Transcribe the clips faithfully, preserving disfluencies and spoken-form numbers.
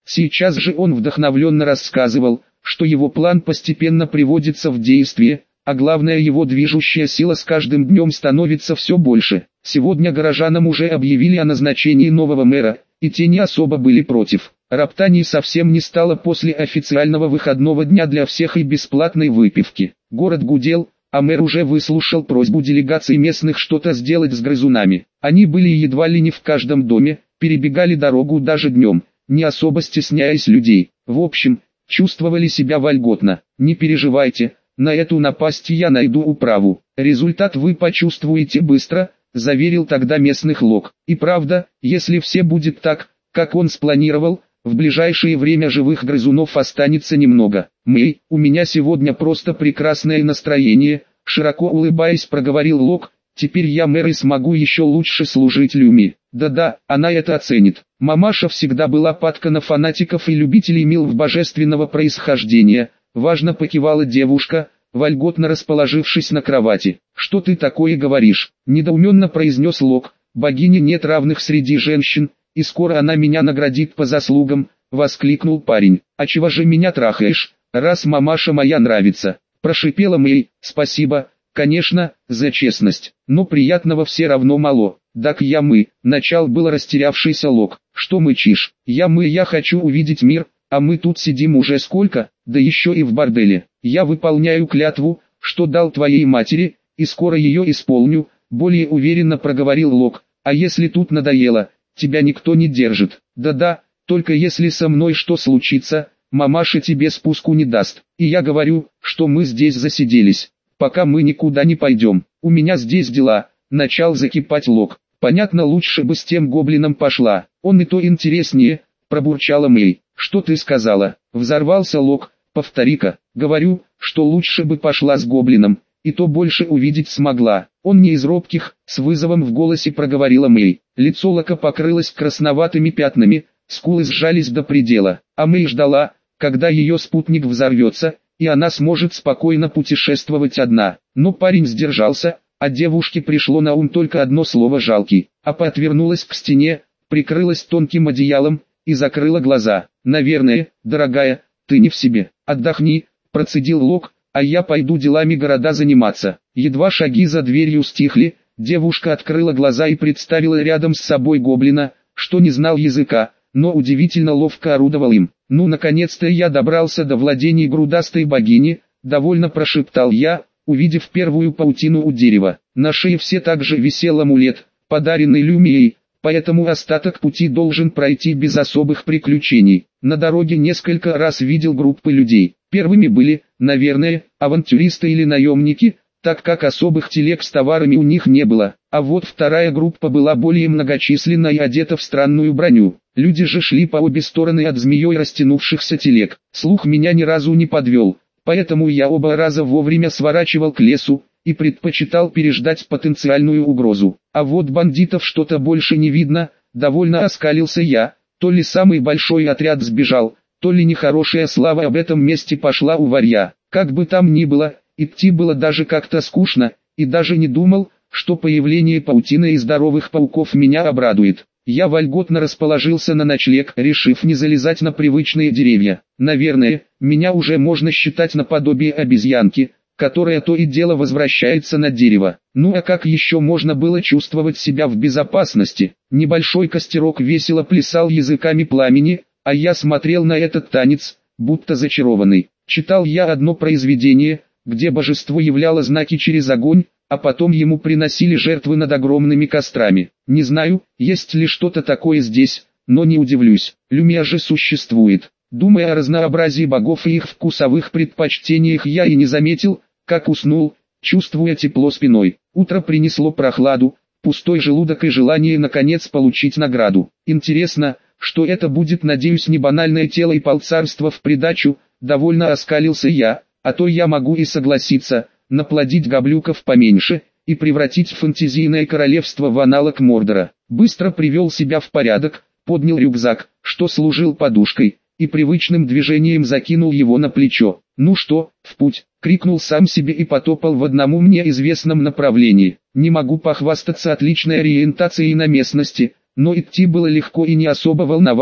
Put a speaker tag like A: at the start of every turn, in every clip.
A: Сейчас же он вдохновленно рассказывал, что его план постепенно приводится в действие, а главное, его движущая сила с каждым днем становится все больше. Сегодня горожанам уже объявили о назначении нового мэра, и те не особо были против. Роптаний совсем не стало после официального выходного дня для всех и бесплатной выпивки. Город гудел, а мэр уже выслушал просьбу делегации местных что-то сделать с грызунами. Они были едва ли не в каждом доме, перебегали дорогу даже днем, не особо стесняясь людей. В общем, чувствовали себя вольготно. Не переживайте, на эту напасть я найду управу. Результат вы почувствуете быстро, заверил тогда местных Лок. И правда, если все будет так, как он спланировал, в ближайшее время живых грызунов останется немного. «Мэй, у меня сегодня просто прекрасное настроение», широко улыбаясь проговорил Лок, «теперь я мэр и смогу еще лучше служить Люми». Да-да, она это оценит. Мамаша всегда была падка на фанатиков и любителей милв божественного происхождения. Важно покивала девушка, вольготно расположившись на кровати. «Что ты такое говоришь?» – недоуменно произнес Лок. «Богине нет равных среди женщин, и скоро она меня наградит по заслугам», — воскликнул парень. «А чего же меня трахаешь, раз мамаша моя нравится?» — прошипела Мэй. «Спасибо, конечно, за честность, но приятного все равно мало». «Так я мы», — начал было растерявшийся Лок. «Что мычишь? Я мы я хочу увидеть мир, а мы тут сидим уже сколько, да еще и в борделе. Я выполняю клятву, что дал твоей матери, и скоро ее исполню», — более уверенно проговорил Лок. «А если тут надоело, тебя никто не держит». «Да-да, только если со мной что случится, мамаша тебе спуску не даст. И я говорю, что мы здесь засиделись, пока мы никуда не пойдем. У меня здесь дела», — начал закипать Лок. «Понятно, лучше бы с тем гоблином пошла, он и то интереснее», — пробурчала Мэй. «Что ты сказала?» — взорвался Лок. «Повтори-ка». «Говорю, что лучше бы пошла с гоблином, и то больше увидеть смогла». «Он не из робких», — с вызовом в голосе проговорила Мэй. Лицо Лока покрылось красноватыми пятнами, скулы сжались до предела, а Мэй ждала, когда ее спутник взорвется, и она сможет спокойно путешествовать одна. Но парень сдержался, а девушке пришло на ум только одно слово «жалкий». Апа отвернулась к стене, прикрылась тонким одеялом и закрыла глаза. «Наверное, дорогая, ты не в себе. Отдохни», — процедил Лок, «а я пойду делами города заниматься». Едва шаги за дверью стихли, девушка открыла глаза и представила рядом с собой гоблина, что не знал языка, но удивительно ловко орудовал им. «Ну, наконец-то я добрался до владений грудастой богини», — довольно прошептал я, увидев первую паутину у дерева. На шее все так же висел амулет, подаренный Люмией, поэтому остаток пути должен пройти без особых приключений. На дороге несколько раз видел группы людей. Первыми были, наверное, авантюристы или наемники, так как особых телег с товарами у них не было. А вот вторая группа была более многочисленна и одета в странную броню. Люди же шли по обе стороны от змеей растянувшихся телег. Слух меня ни разу не подвел, поэтому я оба раза вовремя сворачивал к лесу и предпочитал переждать потенциальную угрозу. А вот бандитов что-то больше не видно, довольно оскалился я. То ли самый большой отряд сбежал, то ли нехорошая слава об этом месте пошла у варья. Как бы там ни было, идти было даже как-то скучно, и даже не думал, что появление паутины и здоровых пауков меня обрадует. Я вольготно расположился на ночлег, решив не залезать на привычные деревья. Наверное, меня уже можно считать наподобие обезьянки, которая то и дело возвращается на дерево. Ну а как еще можно было чувствовать себя в безопасности? Небольшой костерок весело плясал языками пламени, а я смотрел на этот танец, будто зачарованный. Читал я одно произведение, где божество являло знаки через огонь, а потом ему приносили жертвы над огромными кострами. Не знаю, есть ли что-то такое здесь, но не удивлюсь. Люмия же существует. Думая о разнообразии богов и их вкусовых предпочтениях, я и не заметил, как уснул, чувствуя тепло спиной. Утро принесло прохладу, пустой желудок и желание наконец получить награду. Интересно, что это будет, надеюсь, не банальное тело и полцарства в придачу, довольно оскалился я, а то я могу и согласиться, наплодить гоблюков поменьше и превратить фэнтезийное королевство в аналог Мордора. Быстро привел себя в порядок, поднял рюкзак, что служил подушкой, и привычным движением закинул его на плечо. «Ну что, в путь!» — крикнул сам себе и потопал в одному мне известном направлении. Не могу похвастаться отличной ориентацией на местности, но идти было легко и не особо волновало,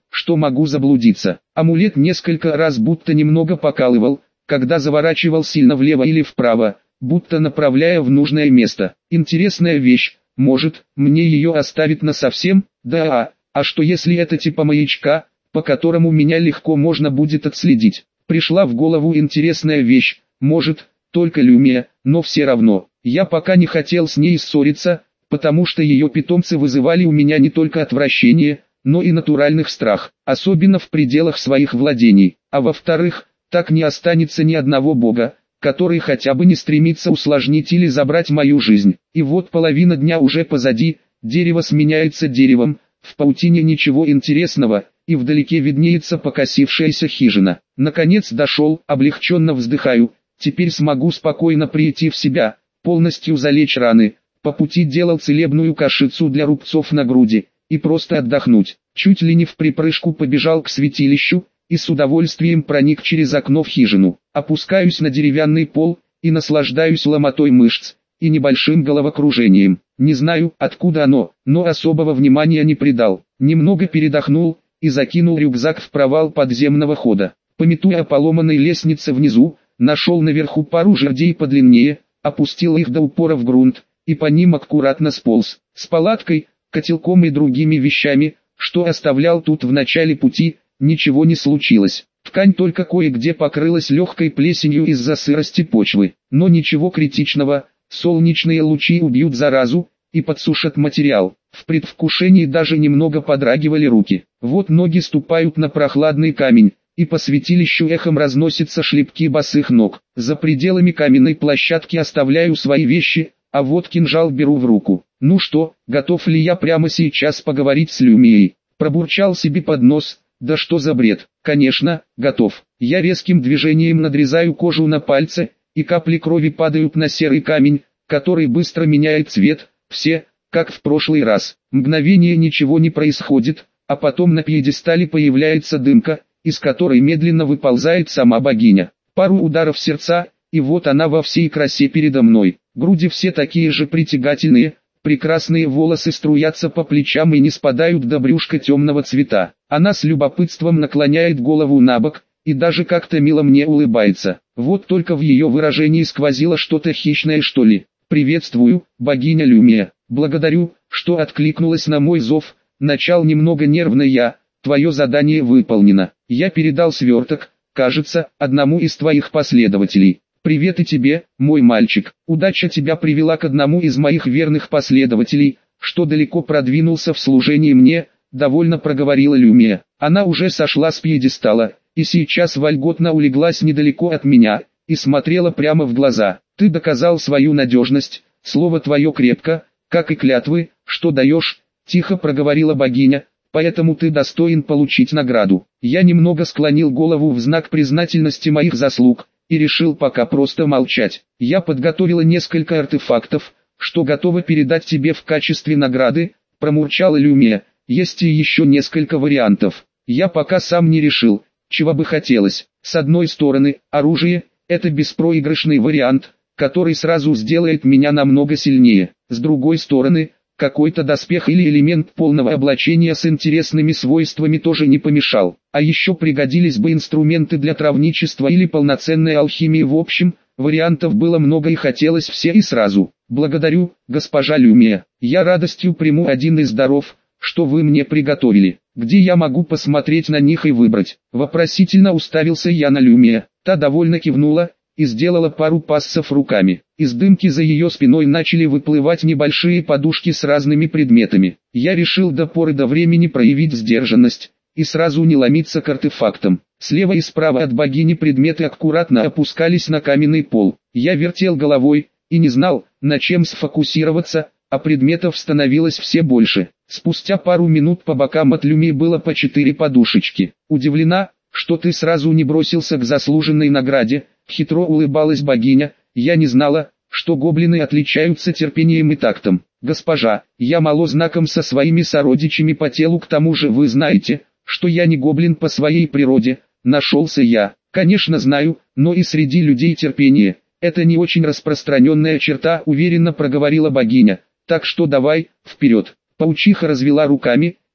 A: что могу заблудиться. Амулет несколько раз будто немного покалывал, когда заворачивал сильно влево или вправо, будто направляя в нужное место. Интересная вещь, может, мне ее оставить насовсем? Да, а, а что если это типа маячка, по которому меня легко можно будет отследить? Пришла в голову интересная вещь, может, только Люмия, но все равно. Я пока не хотел с ней ссориться, потому что ее питомцы вызывали у меня не только отвращение, но и натуральных страх, особенно в пределах своих владений. А во-вторых, так не останется ни одного бога, который хотя бы не стремится усложнить или забрать мою жизнь. И вот половина дня уже позади, дерево сменяется деревом, в паутине ничего интересного, и вдалеке виднеется покосившаяся хижина. Наконец дошел, облегченно вздыхаю, теперь смогу спокойно прийти в себя, полностью залечь раны. По пути делал целебную кашицу для рубцов на груди, и просто отдохнуть. Чуть ли не в припрыжку побежал к святилищу, и с удовольствием проник через окно в хижину. Опускаюсь на деревянный пол, и наслаждаюсь ломотой мышц, и небольшим головокружением. Не знаю, откуда оно, но особого внимания не придал. Немного передохнул, и закинул рюкзак в провал подземного хода. Памятуя о поломанной лестнице внизу, нашел наверху пару жердей подлиннее, опустил их до упора в грунт, и по ним аккуратно сполз. С палаткой, котелком и другими вещами, что оставлял тут в начале пути, ничего не случилось. Ткань только кое-где покрылась легкой плесенью из-за сырости почвы. Но ничего критичного, солнечные лучи убьют заразу и подсушат материал. В предвкушении даже немного подрагивали руки. Вот ноги ступают на прохладный камень, и по святилищу эхом разносятся шлепки босых ног. За пределами каменной площадки оставляю свои вещи, а вот кинжал беру в руку. Ну что, готов ли я прямо сейчас поговорить с Люмией? Пробурчал себе под нос. Да что за бред? Конечно, готов. Я резким движением надрезаю кожу на пальце, и капли крови падают на серый камень, который быстро меняет цвет. Все, как в прошлый раз. Мгновение ничего не происходит, а потом на пьедестале появляется дымка, из которой медленно выползает сама богиня. Пару ударов сердца, и вот она во всей красе передо мной. Груди все такие же притягательные, прекрасные волосы струятся по плечам и не спадают до брюшка темного цвета. Она с любопытством наклоняет голову на бок, и даже как-то мило мне улыбается. Вот только в ее выражении сквозило что-то хищное, что ли. «Приветствую, богиня Люмия. Благодарю, что откликнулась на мой зов. Начал немного нервно я. Твое задание выполнено. Я передал сверток, кажется, одному из твоих последователей. Привет и тебе, мой мальчик. Удача тебя привела к одному из моих верных последователей, что далеко продвинулся в служении мне», — довольно проговорила Люмия. Она уже сошла с пьедестала, и сейчас вольготно улеглась недалеко от меня, и смотрела прямо в глаза. «Ты доказал свою надежность, слово твое крепко, как и клятвы, что даешь», — тихо проговорила богиня, «поэтому ты достоин получить награду». Я немного склонил голову в знак признательности моих заслуг, и решил пока просто молчать. «Я подготовила несколько артефактов, что готова передать тебе в качестве награды», — промурчала Люмия. «Есть и еще несколько вариантов. Я пока сам не решил, чего бы хотелось. С одной стороны, оружие — это беспроигрышный вариант, который сразу сделает меня намного сильнее. С другой стороны, какой-то доспех или элемент полного облачения с интересными свойствами тоже не помешал. А еще пригодились бы инструменты для травничества или полноценной алхимии. В общем, вариантов было много и хотелось все и сразу. Благодарю, госпожа Люмия. Я радостью приму один из даров, что вы мне приготовили. Где я могу посмотреть на них и выбрать?» Вопросительно уставился я на Люмия. Та довольно кивнула и сделала пару пассов руками. Из дымки за ее спиной начали выплывать небольшие подушки с разными предметами. Я решил до поры до времени проявить сдержанность и сразу не ломиться к артефактам. Слева и справа от богини предметы аккуратно опускались на каменный пол. Я вертел головой и не знал, на чем сфокусироваться, а предметов становилось все больше. Спустя пару минут по бокам от Люмии было по четыре подушечки. «Удивлена, что ты сразу не бросился к заслуженной награде», — хитро улыбалась богиня. «Я не знала, что гоблины отличаются терпением и тактом. Госпожа, я мало знаком со своими сородичами по телу, к тому же вы знаете, что я не гоблин по своей природе». Нашелся я. «Конечно знаю, но и среди людей терпение — это не очень распространенная черта», — уверенно проговорила богиня. «Так что давай, вперед». Паучиха развела руками,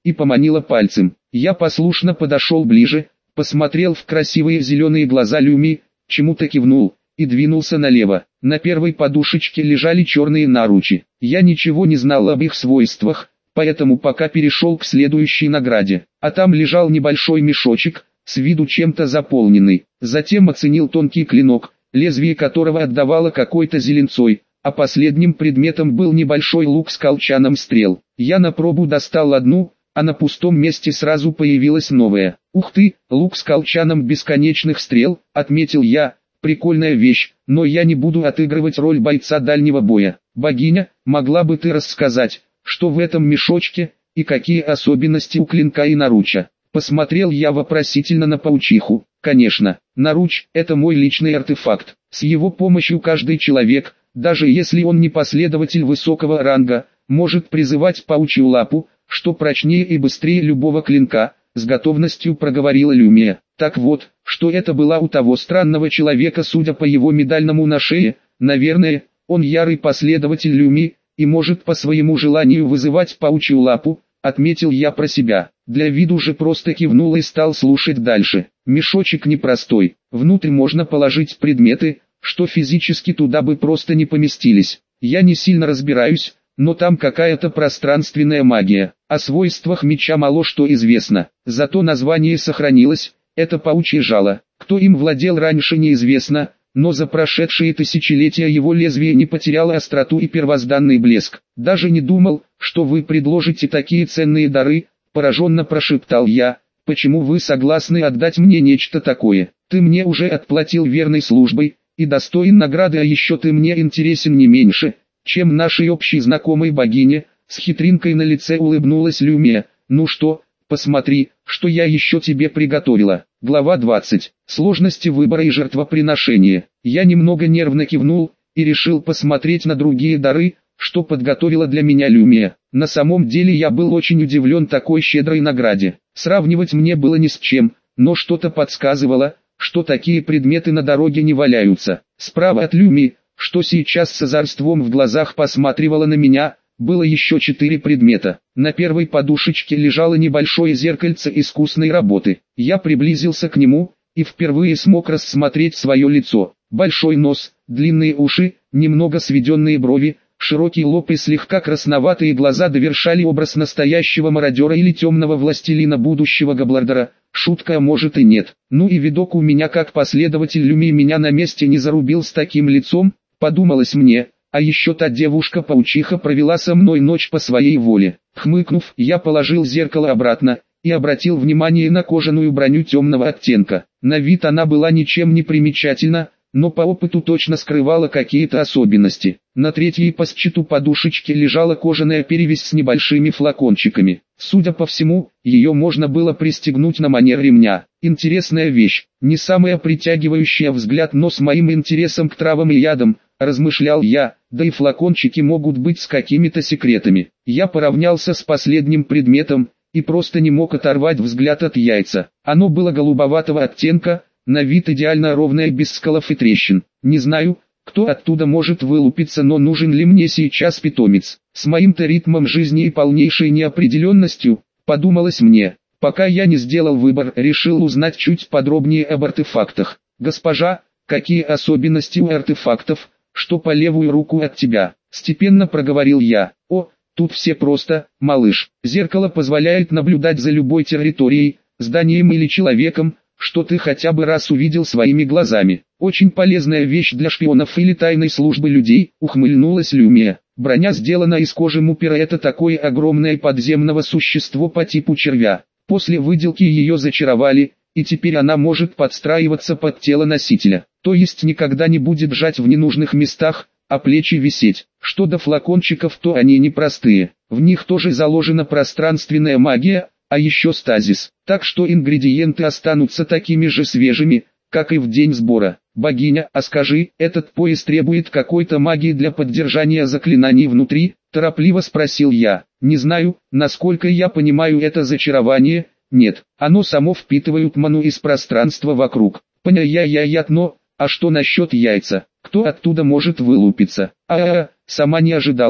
A: и поманила пальцем. Я послушно подошел ближе, посмотрел в красивые зеленые глаза Люми, чему-то кивнул, и двинулся налево. На первой подушечке лежали черные наручи. Я ничего не знал об их свойствах, поэтому пока перешел к следующей награде. А там лежал небольшой мешочек, с виду чем-то заполненный. Затем оценил тонкий клинок, лезвие которого отдавало какой-то зеленцой, а последним предметом был небольшой лук с колчаном стрел. Я на пробу достал одну, а на пустом месте сразу появилась новая. «Ух ты, лук с колчаном бесконечных стрел», — отметил я, — «прикольная вещь, но я не буду отыгрывать роль бойца дальнего боя. Богиня, могла бы ты рассказать, что в этом мешочке, и какие особенности у клинка и наруча?» Посмотрел я вопросительно на паучиху. «Конечно, наруч – это мой личный артефакт. С его помощью каждый человек, даже если он не последователь высокого ранга, может призывать паучью лапу, что прочнее и быстрее любого клинка», — с готовностью проговорила Люмия. «Так вот, что это была у того странного человека, судя по его медальному на шее, наверное, он ярый последователь Люми, и может по своему желанию вызывать паучью лапу», — отметил я про себя. Для виду же просто кивнул и стал слушать дальше. Мешочек непростой, внутрь можно положить предметы, что физически туда бы просто не поместились. Я не сильно разбираюсь, но там какая-то пространственная магия. О свойствах меча мало что известно, зато название сохранилось, это паучье жало. Кто им владел раньше неизвестно, но за прошедшие тысячелетия его лезвие не потеряло остроту и первозданный блеск. «Даже не думал, что вы предложите такие ценные дары», — пораженно прошептал я. «Почему вы согласны отдать мне нечто такое? Ты мне уже отплатил верной службой, и достоин награды, а еще ты мне интересен не меньше, чем нашей общей знакомой богине», — с хитринкой на лице улыбнулась Люмия. «Ну что, посмотри, что я еще тебе приготовила». Глава двадцать. Сложности выбора и жертвоприношения. Я немного нервно кивнул, и решил посмотреть на другие дары, что подготовила для меня Люмия. На самом деле я был очень удивлен такой щедрой награде. Сравнивать мне было ни с чем, но что-то подсказывало, что такие предметы на дороге не валяются. Справа от Люми, что сейчас с озорством в глазах посматривала на меня, было еще четыре предмета. На первой подушечке лежало небольшое зеркальце искусной работы. Я приблизился к нему, и впервые смог рассмотреть свое лицо. Большой нос, длинные уши, немного сведенные брови, широкий лоб и слегка красноватые глаза довершали образ настоящего мародера или темного властелина будущего Габлардера. Шутка, а может и нет. Ну и видок у меня как последователь Люми меня на месте не зарубил с таким лицом, подумалось мне. А еще та девушка-паучиха провела со мной ночь по своей воле. Хмыкнув, я положил зеркало обратно, и обратил внимание на кожаную броню темного оттенка. На вид она была ничем не примечательна, но по опыту точно скрывала какие-то особенности. На третьей по счету подушечке лежала кожаная перевязь с небольшими флакончиками. Судя по всему, ее можно было пристегнуть на манер ремня. Интересная вещь, не самая притягивающая взгляд, но с моим интересом к травам и ядам, размышлял я, да и флакончики могут быть с какими-то секретами. Я поравнялся с последним предметом, и просто не мог оторвать взгляд от яйца. Оно было голубоватого оттенка, на вид идеально ровное, без сколов и трещин. Не знаю, кто оттуда может вылупиться, но нужен ли мне сейчас питомец. С моим-то ритмом жизни и полнейшей неопределенностью, подумалось мне. Пока я не сделал выбор, решил узнать чуть подробнее об артефактах. «Госпожа, какие особенности у артефактов, что по левую руку от тебя?» — степенно проговорил я. «О, тут все просто, малыш. Зеркало позволяет наблюдать за любой территорией, зданием или человеком, что ты хотя бы раз увидел своими глазами. Очень полезная вещь для шпионов или тайной службы людей», — ухмыльнулась Люмия. «Броня сделана из кожи мупера, это такое огромное подземного существо по типу червя. После выделки ее зачаровали, и теперь она может подстраиваться под тело носителя, то есть никогда не будет жать в ненужных местах, а плечи висеть. Что до флакончиков, то они непростые, в них тоже заложена пространственная магия, а еще стазис, так что ингредиенты останутся такими же свежими, как и в день сбора. Богиня, а скажи, этот пояс требует какой-то магии для поддержания заклинаний внутри?» — торопливо спросил я. «Не знаю, насколько я понимаю это зачарование, нет, оно само впитывает ману из пространства вокруг. Поня-я-я-я, но, а что насчет яйца? Кто оттуда может вылупиться?» «А-а-а, сама не ожидала,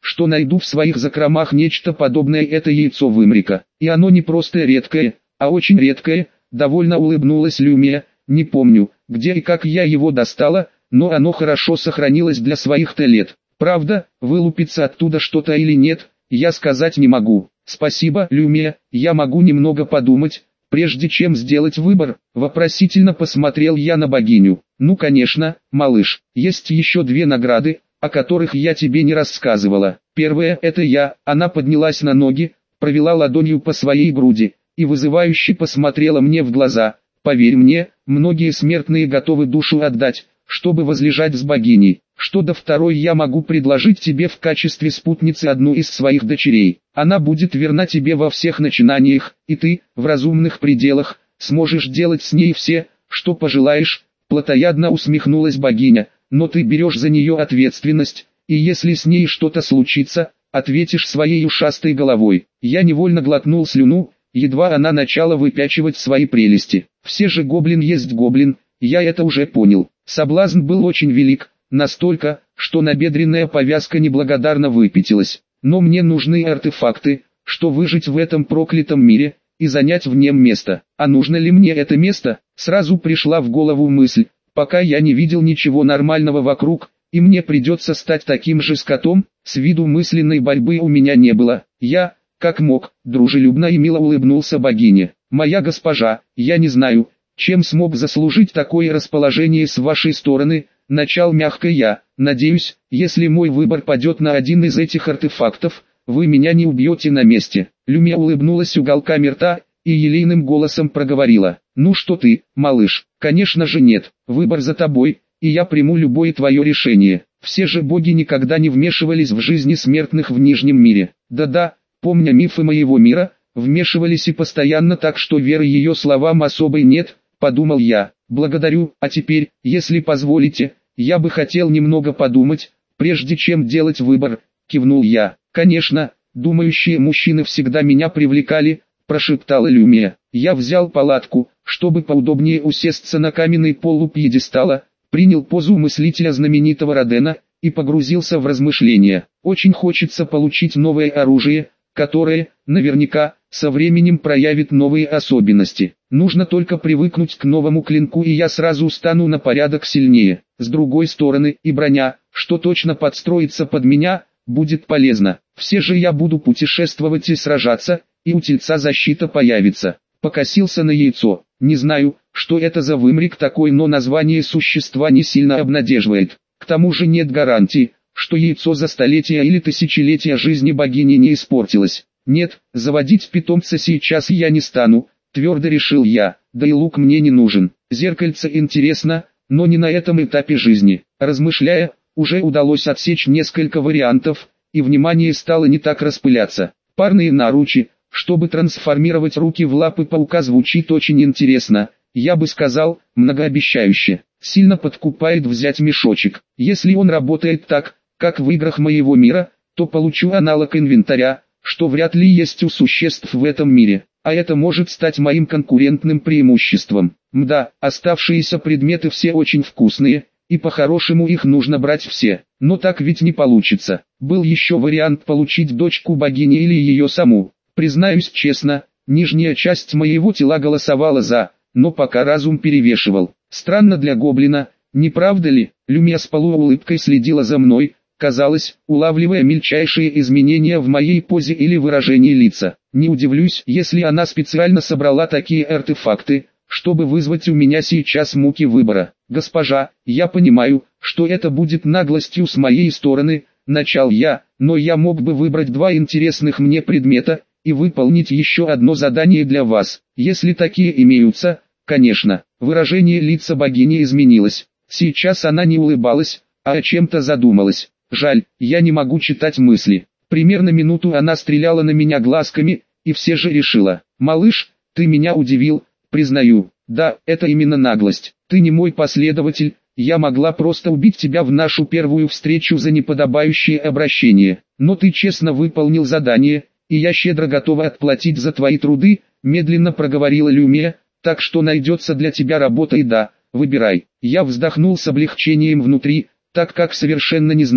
A: что найду в своих закромах нечто подобное это яйцо вымрика. И оно не просто редкое, а очень редкое, довольно улыбнулась Люмия. Не помню, где и как я его достала, но оно хорошо сохранилось для своих-то лет. Правда, вылупится оттуда что-то или нет, я сказать не могу. Спасибо, Люмия, я могу немного подумать, прежде чем сделать выбор. Вопросительно посмотрел я на богиню. Ну конечно, малыш, есть еще две награды, о которых я тебе не рассказывала. Первая — это я. Она поднялась на ноги, провела ладонью по своей груди и вызывающе посмотрела мне в глаза. Поверь мне, многие смертные готовы душу отдать, чтобы возлежать с богиней. Что до второй, я могу предложить тебе в качестве спутницы одну из своих дочерей. Она будет верна тебе во всех начинаниях, и ты, в разумных пределах, сможешь делать с ней все, что пожелаешь. Плотоядно усмехнулась богиня. Но ты берешь за нее ответственность, и если с ней что-то случится, ответишь своей ушастой головой. Я невольно глотнул слюну, едва она начала выпячивать свои прелести. Все же гоблин есть гоблин, я это уже понял. Соблазн был очень велик, настолько, что набедренная повязка неблагодарно выпятилась. Но мне нужны артефакты, что выжить в этом проклятом мире и занять в нем место. А нужно ли мне это место? Сразу пришла в голову мысль. Пока я не видел ничего нормального вокруг, и мне придется стать таким же скотом, с виду мысленной борьбы у меня не было. Я, как мог, дружелюбно и мило улыбнулся богине. «Моя госпожа, я не знаю, чем смог заслужить такое расположение с вашей стороны», начал мягко я. «Надеюсь, если мой выбор падет на один из этих артефактов, вы меня не убьете на месте». Люмия улыбнулась уголками рта и елейным голосом проговорила. «Ну что ты, малыш, конечно же нет, выбор за тобой, и я приму любое твое решение. Все же боги никогда не вмешивались в жизни смертных в Нижнем мире. Да-да, помня мифы моего мира, вмешивались и постоянно, так что веры ее словам особой нет», подумал я. «Благодарю, а теперь, если позволите, я бы хотел немного подумать, прежде чем делать выбор», кивнул я. «Конечно, думающие мужчины всегда меня привлекали», прошептала Люмия. Я взял палатку, чтобы поудобнее усесться на каменный пол у пьедестала, принял позу мыслителя знаменитого Родена и погрузился в размышления. Очень хочется получить новое оружие, которое, наверняка, со временем проявит новые особенности. Нужно только привыкнуть к новому клинку, и я сразу стану на порядок сильнее. С другой стороны, и броня, что точно подстроится под меня, будет полезна. Все же я буду путешествовать и сражаться, и у тельца защита появится. Покосился на яйцо. Не знаю, что это за вымрик такой, но название существа не сильно обнадеживает. К тому же нет гарантии, что яйцо за столетия или тысячелетия жизни богини не испортилось. Нет, заводить питомца сейчас я не стану, твердо решил я, да и лук мне не нужен. Зеркальце интересно, но не на этом этапе жизни. Размышляя, уже удалось отсечь несколько вариантов, и внимание стало не так распыляться. Парные наручи, чтобы трансформировать руки в лапы паука, звучит очень интересно, я бы сказал, многообещающе. Сильно подкупает взять мешочек. Если он работает так, как в играх моего мира, то получу аналог инвентаря, что вряд ли есть у существ в этом мире, а это может стать моим конкурентным преимуществом. Мда, оставшиеся предметы все очень вкусные, и по-хорошему их нужно брать все, но так ведь не получится. Был еще вариант получить дочку богини или ее саму. Признаюсь честно, нижняя часть моего тела голосовала за, но пока разум перевешивал. Странно для гоблина, не правда ли? Люмия с полуулыбкой следила за мной, казалось, улавливая мельчайшие изменения в моей позе или выражении лица. Не удивлюсь, если она специально собрала такие артефакты, чтобы вызвать у меня сейчас муки выбора. «Госпожа, я понимаю, что это будет наглостью с моей стороны», начал я, «но я мог бы выбрать два интересных мне предмета и выполнить еще одно задание для вас, если такие имеются, конечно». Выражение лица богини изменилось. Сейчас она не улыбалась, а о чем-то задумалась. Жаль, я не могу читать мысли. Примерно минуту она стреляла на меня глазками, и все же решила. «Малыш, ты меня удивил, признаю. Да, это именно наглость. Ты не мой последователь, я могла просто убить тебя в нашу первую встречу за неподобающее обращение. Но ты честно выполнил задание, и я щедро готова отплатить за твои труды», медленно проговорила Люмия, «так что найдется для тебя работа, и да, выбирай». Я вздохнул с облегчением внутри, так как совершенно не знал,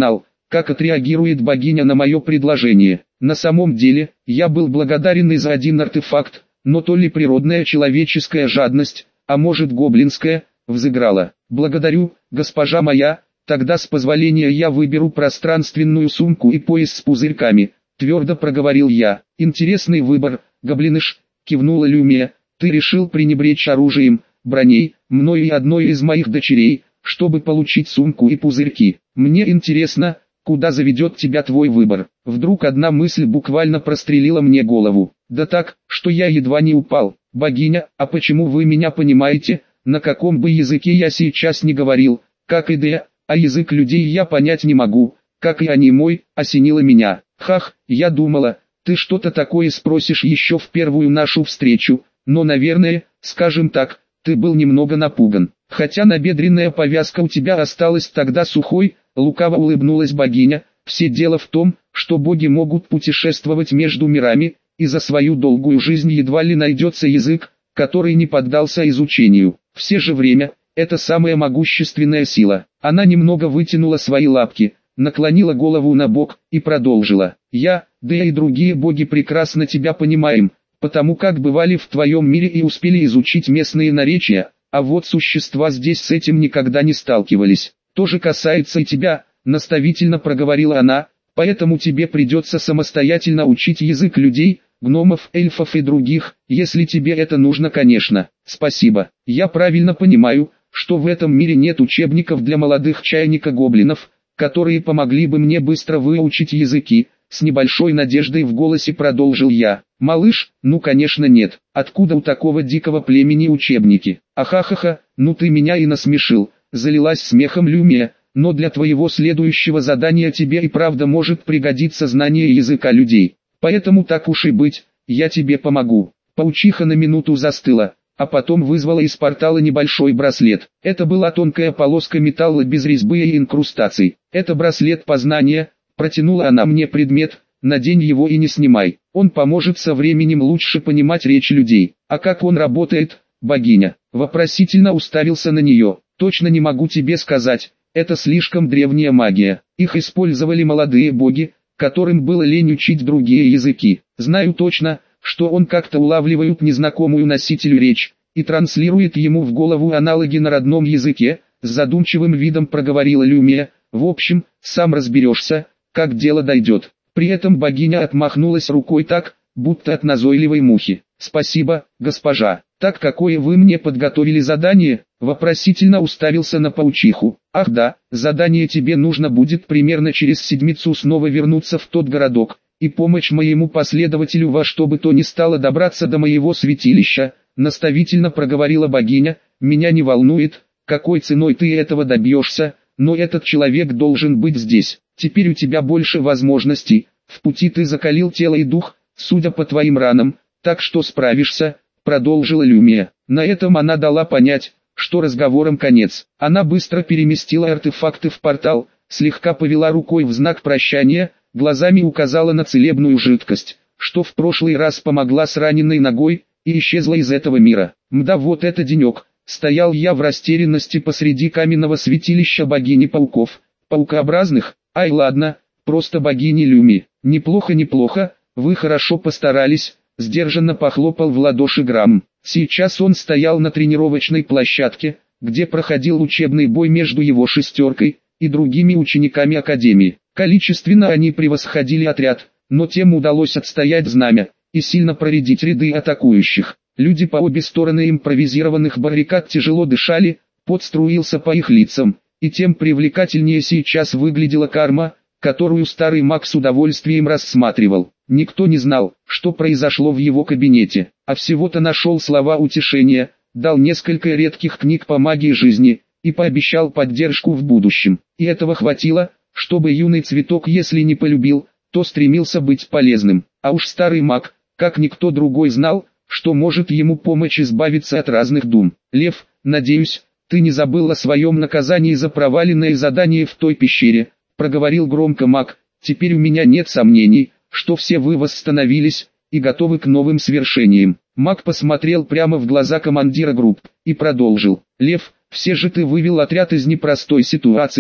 A: как отреагирует богиня на мое предложение. На самом деле, я был благодарен и за один артефакт, но то ли природная человеческая жадность, а может гоблинская, взыграла. «Благодарю, госпожа моя, тогда с позволения я выберу пространственную сумку и пояс с пузырьками», твердо проговорил я. «Интересный выбор, гоблиныш», кивнула Люмия. «Ты решил пренебречь оружием, броней, мною и одной из моих дочерей, чтобы получить сумку и пузырьки. Мне интересно, куда заведет тебя твой выбор». Вдруг одна мысль буквально прострелила мне голову. Да так, что я едва не упал. «Богиня, а почему вы меня понимаете, на каком бы языке я сейчас не говорил, как и Дея, а язык людей я понять не могу, как и они мой», осенило меня. «Хах, я думала, ты что-то такое спросишь еще в первую нашу встречу, но, наверное, скажем так, ты был немного напуган. Хотя набедренная повязка у тебя осталась тогда сухой», лукаво улыбнулась богиня. «Все дело в том, что боги могут путешествовать между мирами, и за свою долгую жизнь едва ли найдется язык, который не поддался изучению. Все же время – это самая могущественная сила». Она немного вытянула свои лапки, наклонила голову на бок и продолжила. «Я, да и другие боги прекрасно тебя понимаем, потому как бывали в твоем мире и успели изучить местные наречия, а вот существа здесь с этим никогда не сталкивались. То же касается и тебя», наставительно проговорила она, «поэтому тебе придется самостоятельно учить язык людей, гномов, эльфов и других, если тебе это нужно, конечно». «Спасибо. Я правильно понимаю, что в этом мире нет учебников для молодых чайника-гоблинов, которые помогли бы мне быстро выучить языки?» С небольшой надеждой в голосе продолжил я. «Малыш, ну конечно нет. Откуда у такого дикого племени учебники?» «Ахахаха, ну ты меня и насмешил», залилась смехом Люмия. «Но для твоего следующего задания тебе и правда может пригодиться знание языка людей. Поэтому так уж и быть, я тебе помогу». Паучиха на минуту застыла, а потом вызвала из портала небольшой браслет. Это была тонкая полоска металла без резьбы и инкрустаций. «Это браслет познания», протянула она мне предмет, «надень его и не снимай. Он поможет со временем лучше понимать речь людей». «А как он работает, богиня?» Вопросительно уставился на нее. «Точно не могу тебе сказать. Это слишком древняя магия. Их использовали молодые боги, которым было лень учить другие языки. Знаю точно, что он как-то улавливает незнакомую носителю речь и транслирует ему в голову аналоги на родном языке», с задумчивым видом проговорила Люмия. «В общем, сам разберешься, как дело дойдет». При этом богиня отмахнулась рукой так, будто от назойливой мухи. «Спасибо, госпожа. Так какое вы мне подготовили задание?» Вопросительно уставился на паучиху. «Ах да, задание тебе нужно будет примерно через седмицу снова вернуться в тот городок, и помочь моему последователю во что бы то ни стало добраться до моего святилища», наставительно проговорила богиня. «Меня не волнует, какой ценой ты этого добьешься, но этот человек должен быть здесь. Теперь у тебя больше возможностей, в пути ты закалил тело и дух, судя по твоим ранам, так что справишься», продолжила Люмия. На этом она дала понять, что разговором конец. Она быстро переместила артефакты в портал, слегка повела рукой в знак прощания, глазами указала на целебную жидкость, что в прошлый раз помогла с раненой ногой, и исчезла из этого мира. Мда, вот это денек. Стоял я в растерянности посреди каменного святилища богини пауков, паукообразных. Ай ладно, просто богини Люми. «Неплохо, неплохо, вы хорошо постарались», сдержанно похлопал в ладоши Грамм. Сейчас он стоял на тренировочной площадке, где проходил учебный бой между его шестеркой и другими учениками Академии. Количественно они превосходили отряд, но тем удалось отстоять знамя и сильно проредить ряды атакующих. Люди по обе стороны импровизированных баррикад тяжело дышали, пот струился по их лицам, и тем привлекательнее сейчас выглядела карма, которую старый маг с удовольствием рассматривал. Никто не знал, что произошло в его кабинете, а всего-то нашел слова утешения, дал несколько редких книг по магии жизни и пообещал поддержку в будущем. И этого хватило, чтобы юный цветок, если не полюбил, то стремился быть полезным. А уж старый маг, как никто другой, знал, что может ему помочь избавиться от разных дум. «Лев, надеюсь, ты не забыл о своем наказании за проваленное задание в той пещере», проговорил громко маг. «Теперь у меня нет сомнений, что все вы восстановились и готовы к новым свершениям». Маг посмотрел прямо в глаза командира групп и продолжил. «Лев, все же ты вывел отряд из непростой ситуации,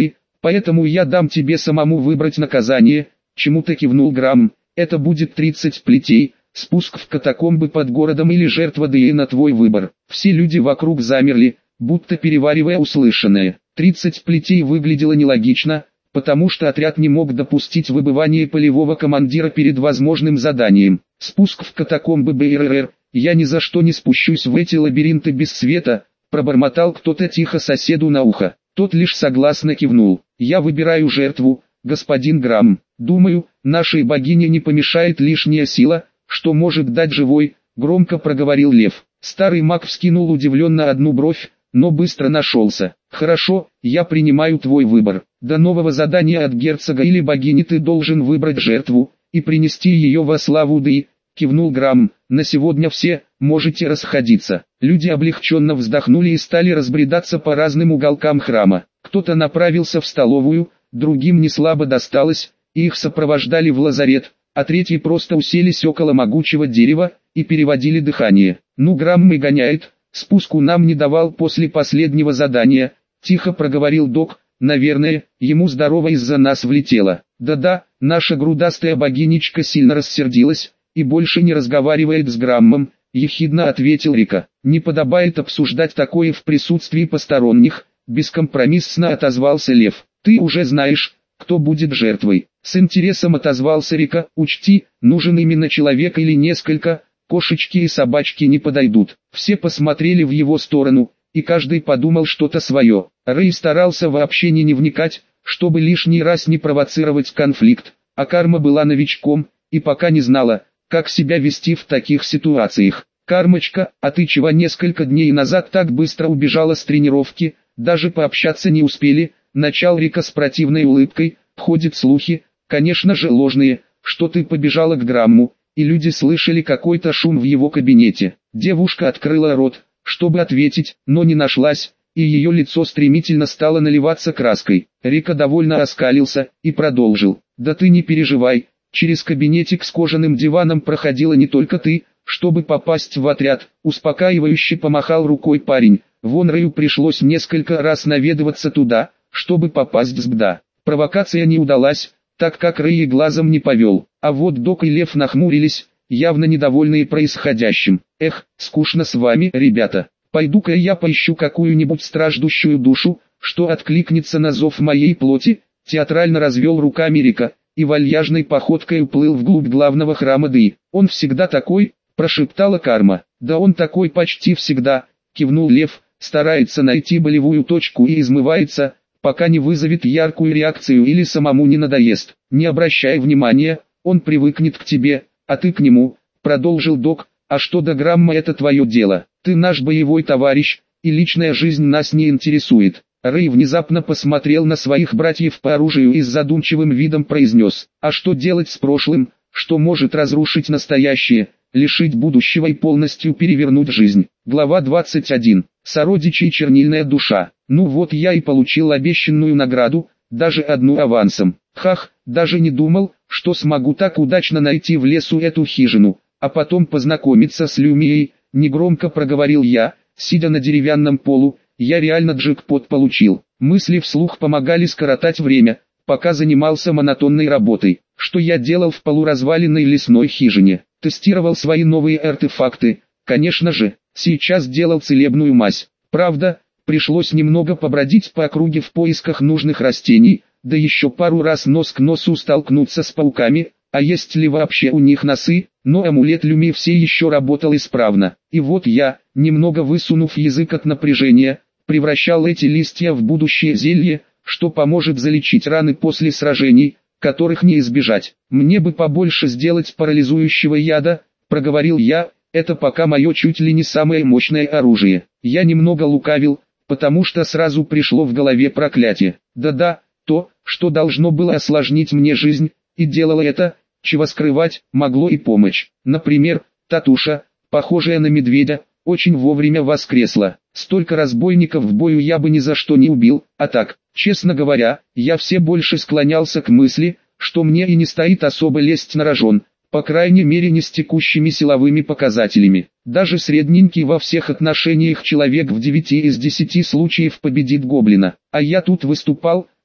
A: Поэтому я дам тебе самому выбрать наказание, чему-то кивнул Грамм. Это будет тридцать плетей, спуск в катакомбы под городом или жертва Дэи на твой выбор. Все люди вокруг замерли, будто переваривая услышанное. тридцать плетей выглядело нелогично, потому что отряд не мог допустить выбывания полевого командира перед возможным заданием. Спуск в катакомбы БРР, я ни за что не спущусь в эти лабиринты без света, пробормотал кто-то тихо соседу на ухо. Тот лишь согласно кивнул. Я выбираю жертву, господин Грамм. Думаю, нашей богине не помешает лишняя сила, что может дать живой, громко проговорил Лев. Старый маг вскинул удивленно одну бровь, но быстро нашелся. Хорошо, я принимаю твой выбор. До нового задания от герцога или богини ты должен выбрать жертву и принести ее во славу Дэи, кивнул Грамм. На сегодня все, можете расходиться. Люди облегченно вздохнули и стали разбредаться по разным уголкам храма. Кто-то направился в столовую, другим не слабо досталось, и их сопровождали в лазарет, а третьи просто уселись около могучего дерева и переводили дыхание. Ну, Грамм и гоняет, спуску нам не давал после последнего задания, тихо проговорил док. Наверное, ему здорово из-за нас влетело. Да-да, наша грудастая богинечка сильно рассердилась и больше не разговаривает с Граммом, ехидно ответил Рика. Не подобает обсуждать такое в присутствии посторонних, бескомпромиссно отозвался Лев. Ты уже знаешь, кто будет жертвой. С интересом отозвался Рика. Учти, нужен именно человек или несколько, кошечки и собачки не подойдут. Все посмотрели в его сторону, и каждый подумал что-то свое. Рэй старался вообще не вникать, чтобы лишний раз не провоцировать конфликт, а Карма была новичком, и пока не знала, как себя вести в таких ситуациях. «Кармочка, а ты чего несколько дней назад так быстро убежала с тренировки, даже пообщаться не успели?» Начал Рика с противной улыбкой. «Ходят слухи, конечно же ложные, что ты побежала к Грамму, и люди слышали какой-то шум в его кабинете». Девушка открыла рот, чтобы ответить, но не нашлась, и ее лицо стремительно стало наливаться краской. Рика довольно оскалился и продолжил. «Да ты не переживай, через кабинетик с кожаным диваном проходила не только ты, чтобы попасть в отряд», успокаивающе помахал рукой парень. Вон Рэю пришлось несколько раз наведываться туда, чтобы попасть с БДА. Провокация не удалась, так как Рэй и глазом не повел, а вот Док и Лев нахмурились, явно недовольные происходящим. «Эх, скучно с вами, ребята. Пойду-ка я поищу какую-нибудь страждущую душу, что откликнется на зов моей плоти», театрально развел руками Рика, и вальяжной походкой уплыл вглубь главного храма Дэи. «Он всегда такой», прошептала Карма. «Да он такой почти всегда», кивнул Лев, старается найти болевую точку и измывается, пока не вызовет яркую реакцию или самому не надоест. «Не обращай внимания, он привыкнет к тебе, а ты к нему», продолжил Док. «А что до Грамма, это твое дело. Ты наш боевой товарищ, и личная жизнь нас не интересует». Рэй внезапно посмотрел на своих братьев по оружию и с задумчивым видом произнес: «А что делать с прошлым, что может разрушить настоящее, лишить будущего и полностью перевернуть жизнь?» Глава двадцать один. Сородичи и чернильная душа. «Ну вот я и получил обещанную награду, даже одну авансом. Хах, даже не думал, что смогу так удачно найти в лесу эту хижину, а потом познакомиться с Люмией», негромко проговорил я, сидя на деревянном полу. «Я реально джекпот получил». Мысли вслух помогали скоротать время, пока занимался монотонной работой. Что я делал в полуразваленной лесной хижине? Тестировал свои новые артефакты, конечно же. Сейчас делал целебную мазь. Правда, пришлось немного побродить по округе в поисках нужных растений, да еще пару раз нос к носу столкнуться с пауками, а есть ли вообще у них носы, но амулет Люми все еще работал исправно. И вот я, немного высунув язык от напряжения, превращал эти листья в будущее зелье, что поможет залечить раны после сражений, которых не избежать. «Мне бы побольше сделать парализующего яда», проговорил я, «это пока мое чуть ли не самое мощное оружие». Я немного лукавил, потому что сразу пришло в голове проклятие. Да-да, то, что должно было осложнить мне жизнь, и делало это, чего скрывать, могло и помочь. Например, Татуша, похожая на медведя, очень вовремя воскресла. Столько разбойников в бою я бы ни за что не убил, а так, честно говоря, я все больше склонялся к мысли, что мне и не стоит особо лезть на рожон, по крайней мере не с текущими силовыми показателями. Даже средненький во всех отношениях человек в девяти из десяти случаев победит гоблина. А я тут выступал,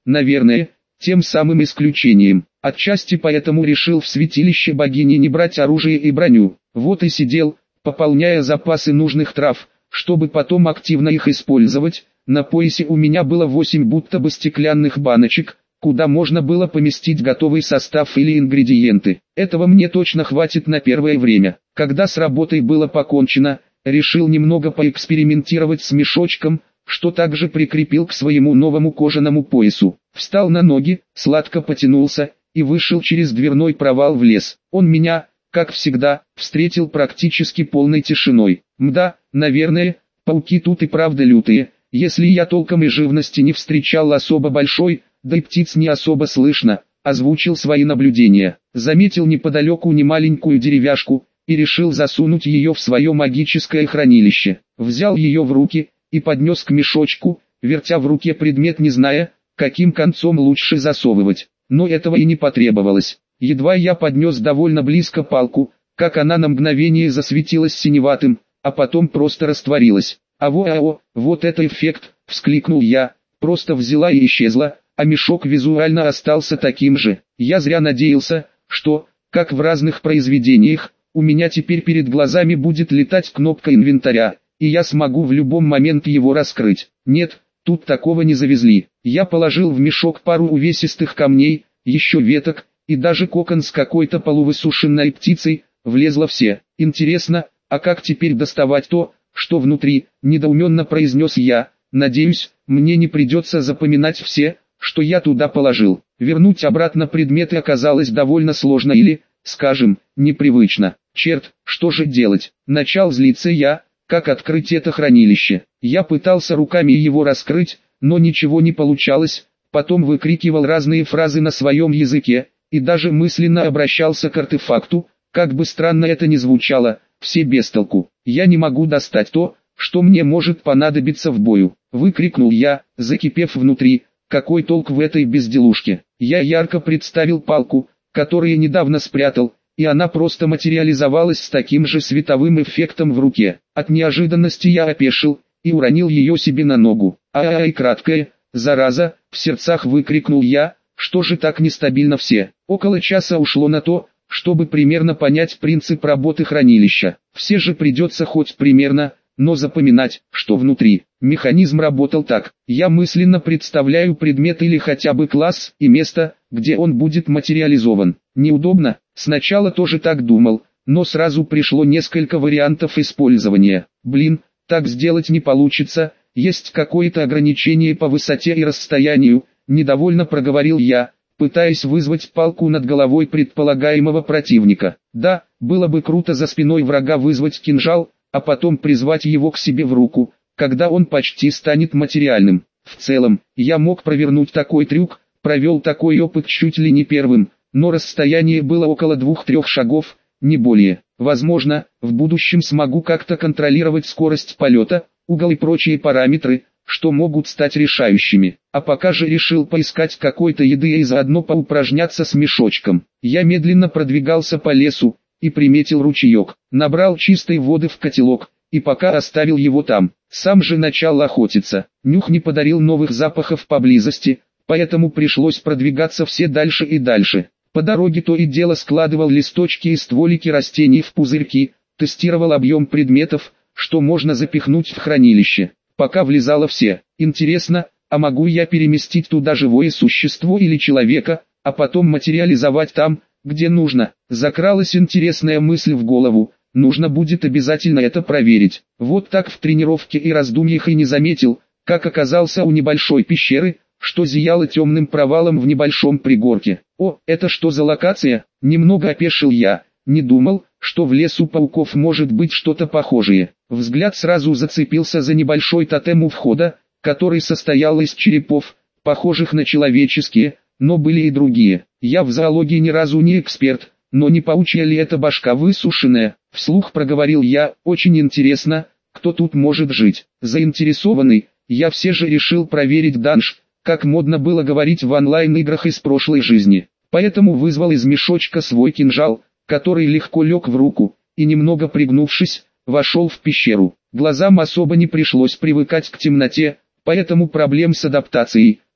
A: наверное, тем самым исключением. Отчасти поэтому решил в святилище богини не брать оружие и броню. Вот и сидел, пополняя запасы нужных трав, чтобы потом активно их использовать. На поясе у меня было восемь будто бы стеклянных баночек, куда можно было поместить готовый состав или ингредиенты. Этого мне точно хватит на первое время. Когда с работой было покончено, решил немного поэкспериментировать с мешочком, что также прикрепил к своему новому кожаному поясу. Встал на ноги, сладко потянулся и вышел через дверной провал в лес. Он меня, как всегда, встретил практически полной тишиной. Мда, наверное, пауки тут и правда лютые, если я толком и живности не встречал особо большой, да и птиц не особо слышно, озвучил свои наблюдения. Заметил неподалеку немаленькую деревяшку и решил засунуть ее в свое магическое хранилище. Взял ее в руки и поднес к мешочку, вертя в руке предмет, не зная, каким концом лучше засовывать. Но этого и не потребовалось. Едва я поднес довольно близко палку, как она на мгновение засветилась синеватым, а потом просто растворилась. «Аво-ао, вот это эффект!» — вскликнул я, просто взяла и исчезла, а мешок визуально остался таким же. Я зря надеялся, что, как в разных произведениях, у меня теперь перед глазами будет летать кнопка инвентаря, и я смогу в любом момент его раскрыть. Нет, тут такого не завезли. Я положил в мешок пару увесистых камней, еще веток, и даже кокон с какой-то полувысушенной птицей, влезло все. Интересно, а как теперь доставать то, что внутри, недоуменно произнес я. Надеюсь, мне не придется запоминать все, что я туда положил. Вернуть обратно предметы оказалось довольно сложно или, скажем, непривычно. Черт, что же делать? Начал злиться я, как открыть это хранилище. Я пытался руками его раскрыть, но ничего не получалось, потом выкрикивал разные фразы на своем языке, и даже мысленно обращался к артефакту, как бы странно это ни звучало, все без толку. Я не могу достать то, что мне может понадобиться в бою, выкрикнул я, закипев внутри. Какой толк в этой безделушке? Я ярко представил палку, которую недавно спрятал, и она просто материализовалась с таким же световым эффектом в руке. От неожиданности я опешил и уронил ее себе на ногу. «Ай-ай, краткая, зараза!» — в сердцах выкрикнул я, что же так нестабильно все. Около часа ушло на то, чтобы примерно понять принцип работы хранилища. Все же придется хоть примерно, но запоминать, что внутри. Механизм работал так: я мысленно представляю предмет или хотя бы класс и место, где он будет материализован. Неудобно, сначала тоже так думал, но сразу пришло несколько вариантов использования. Блин, так сделать не получится, есть какое-то ограничение по высоте и расстоянию, недовольно проговорил я, пытаясь вызвать палку над головой предполагаемого противника. Да, было бы круто за спиной врага вызвать кинжал, а потом призвать его к себе в руку, когда он почти станет материальным. В целом, я мог провернуть такой трюк, провел такой опыт чуть ли не первым, но расстояние было около двух-трех шагов, не более. Возможно, в будущем смогу как-то контролировать скорость полета, угол и прочие параметры, что могут стать решающими. А пока же решил поискать какой-то еды и заодно поупражняться с мешочком. Я медленно продвигался по лесу и приметил ручеек, набрал чистой воды в котелок, и пока оставил его там. Сам же начал охотиться. Нюх не подарил новых запахов поблизости, поэтому пришлось продвигаться все дальше и дальше. По дороге то и дело складывал листочки и стволики растений в пузырьки, тестировал объем предметов, что можно запихнуть в хранилище. Пока влезало все. Интересно, а могу я переместить туда живое существо или человека, а потом материализовать там, где нужно? Закралась интересная мысль в голову. Нужно будет обязательно это проверить. Вот так в тренировке и раздумьях и не заметил, как оказался у небольшой пещеры, что зияла темным провалом в небольшом пригорке. О, это что за локация? Немного опешил я, не думал, что в лесу пауков может быть что-то похожее. Взгляд сразу зацепился за небольшой тотем у входа, который состоял из черепов, похожих на человеческие, но были и другие. Я в зоологии ни разу не эксперт, но не паучья ли это башка высушенная? Вслух проговорил я, очень интересно, кто тут может жить. Заинтересованный, я все же решил проверить данж, как модно было говорить в онлайн-играх из прошлой жизни. Поэтому вызвал из мешочка свой кинжал, который легко лег в руку, и немного пригнувшись, вошел в пещеру. Глазам особо не пришлось привыкать к темноте, поэтому проблем с адаптацией,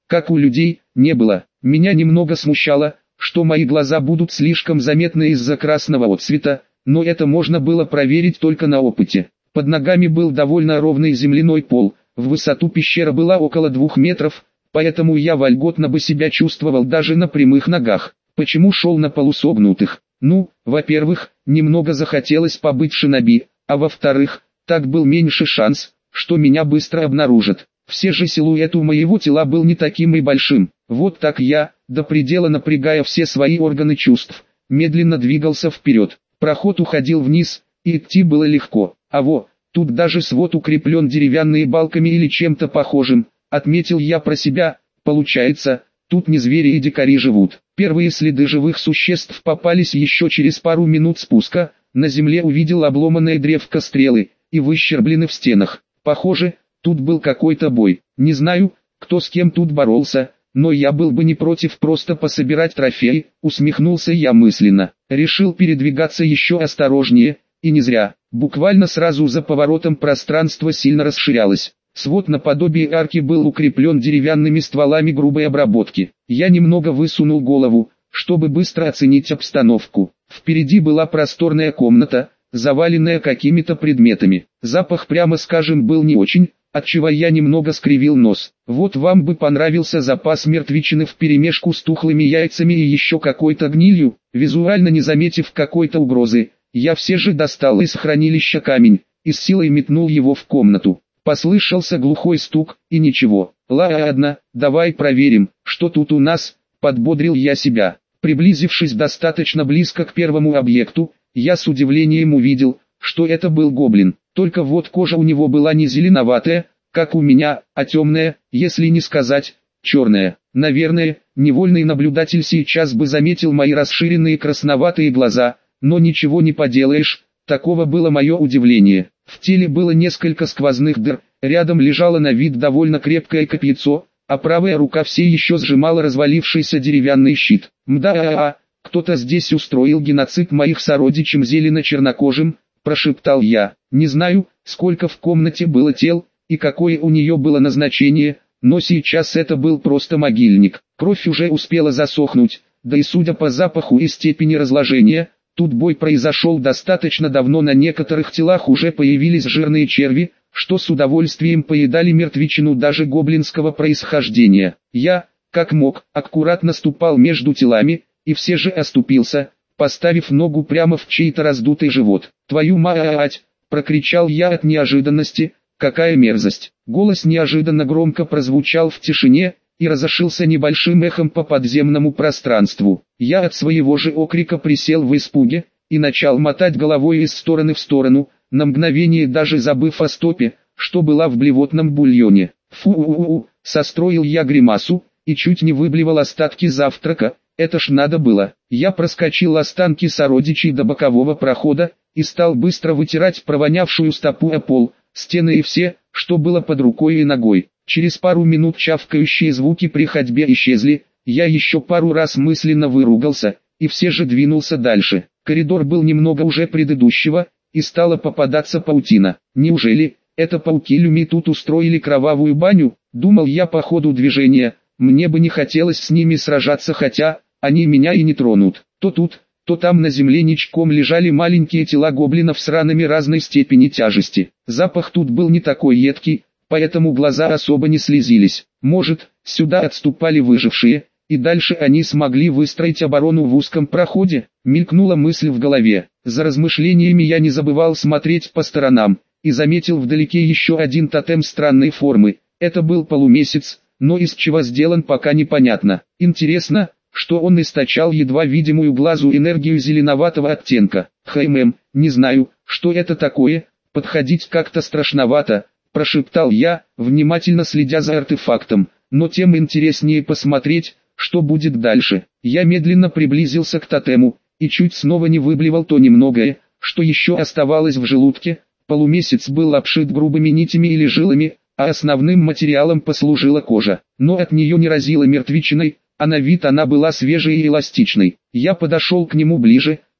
A: как у людей, не было. Меня немного смущало, что мои глаза будут слишком заметны из-за красного отцвета, но это можно было проверить только на опыте. Под ногами был довольно ровный земляной пол, в высоту пещера была около двух метров, поэтому я вольготно бы себя чувствовал даже на прямых ногах. Почему шел на полусогнутых? Ну, во-первых, немного захотелось побыть шиноби, а во-вторых, так был меньше шанс, что меня быстро обнаружат. Все же силуэт у моего тела был не таким и большим. Вот так я, до предела напрягая все свои органы чувств, медленно двигался вперед. Проход уходил вниз, и идти было легко. А во, тут даже свод укреплен деревянными балками или чем-то похожим, отметил я про себя. Получается, тут не звери и дикари живут. Первые следы живых существ попались еще через пару минут спуска. На земле увидел обломанное древко стрелы и выщерблены в стенах. Похоже, тут был какой-то бой. Не знаю, кто с кем тут боролся, но я был бы не против просто пособирать трофеи, усмехнулся я мысленно. Решил передвигаться еще осторожнее, и не зря. Буквально сразу за поворотом пространство сильно расширялось. Свод наподобие арки был укреплен деревянными стволами грубой обработки. Я немного высунул голову, чтобы быстро оценить обстановку. Впереди была просторная комната, заваленная какими-то предметами. Запах, прямо скажем, был не очень, отчего я немного скривил нос. Вот вам бы понравился запас мертвечины вперемешку с тухлыми яйцами и еще какой-то гнилью. Визуально не заметив какой-то угрозы, я все же достал из хранилища камень и с силой метнул его в комнату. Послышался глухой стук, и ничего. Ладно, давай проверим, что тут у нас, подбодрил я себя. Приблизившись достаточно близко к первому объекту, я с удивлением увидел, что это был гоблин. Только вот кожа у него была не зеленоватая, как у меня, а темная, если не сказать, черная. Наверное, невольный наблюдатель сейчас бы заметил мои расширенные красноватые глаза, но ничего не поделаешь, таково было мое удивление. В теле было несколько сквозных дыр, рядом лежало на вид довольно крепкое копьецо, а правая рука все еще сжимала развалившийся деревянный щит. Мда-а-а, кто-то здесь устроил геноцид моих сородичем зелено-чернокожим, прошептал я. Не знаю, сколько в комнате было тел, и какое у нее было назначение, но сейчас это был просто могильник. Кровь уже успела засохнуть, да и судя по запаху и степени разложения, тут бой произошел достаточно давно, на некоторых телах уже появились жирные черви, что с удовольствием поедали мертвечину даже гоблинского происхождения. Я, как мог, аккуратно ступал между телами, и все же оступился, поставив ногу прямо в чей-то раздутый живот. «Твою мать!» – прокричал я от неожиданности, «какая мерзость!» Голос неожиданно громко прозвучал в тишине и разошелся небольшим эхом по подземному пространству. Я от своего же окрика присел в испуге и начал мотать головой из стороны в сторону, на мгновение даже забыв о стопе, что была в блевотном бульоне. Фу-у-у-у, состроил я гримасу и чуть не выблевал остатки завтрака. Это ж надо было. Я проскочил останки сородичей до бокового прохода и стал быстро вытирать провонявшую стопу о пол, стены и все, что было под рукой и ногой. Через пару минут чавкающие звуки при ходьбе исчезли, я еще пару раз мысленно выругался, и все же двинулся дальше. Коридор был немного уже предыдущего, и стала попадаться паутина. Неужели, это пауки-люми тут устроили кровавую баню? Думал я по ходу движения, мне бы не хотелось с ними сражаться, хотя они меня и не тронут. То тут, то там на земле ничком лежали маленькие тела гоблинов с ранами разной степени тяжести. Запах тут был не такой едкий, поэтому глаза особо не слезились. Может, сюда отступали выжившие, и дальше они смогли выстроить оборону в узком проходе? Мелькнула мысль в голове. За размышлениями я не забывал смотреть по сторонам, и заметил вдалеке еще один тотем странной формы. Это был полумесяц, но из чего сделан, пока непонятно. Интересно, что он источал едва видимую глазу энергию зеленоватого оттенка. Хм, не знаю, что это такое, подходить как-то страшновато, прошептал я, внимательно следя за артефактом, но тем интереснее посмотреть, что будет дальше. Я медленно приблизился к тотему, и чуть снова не выблевал то немногое, что еще оставалось в желудке. Полумесяц был обшит грубыми нитями или жилами, а основным материалом послужила кожа. Но от нее не разило мертвечиной, а на вид она была свежей и эластичной. Я подошел к нему ближе,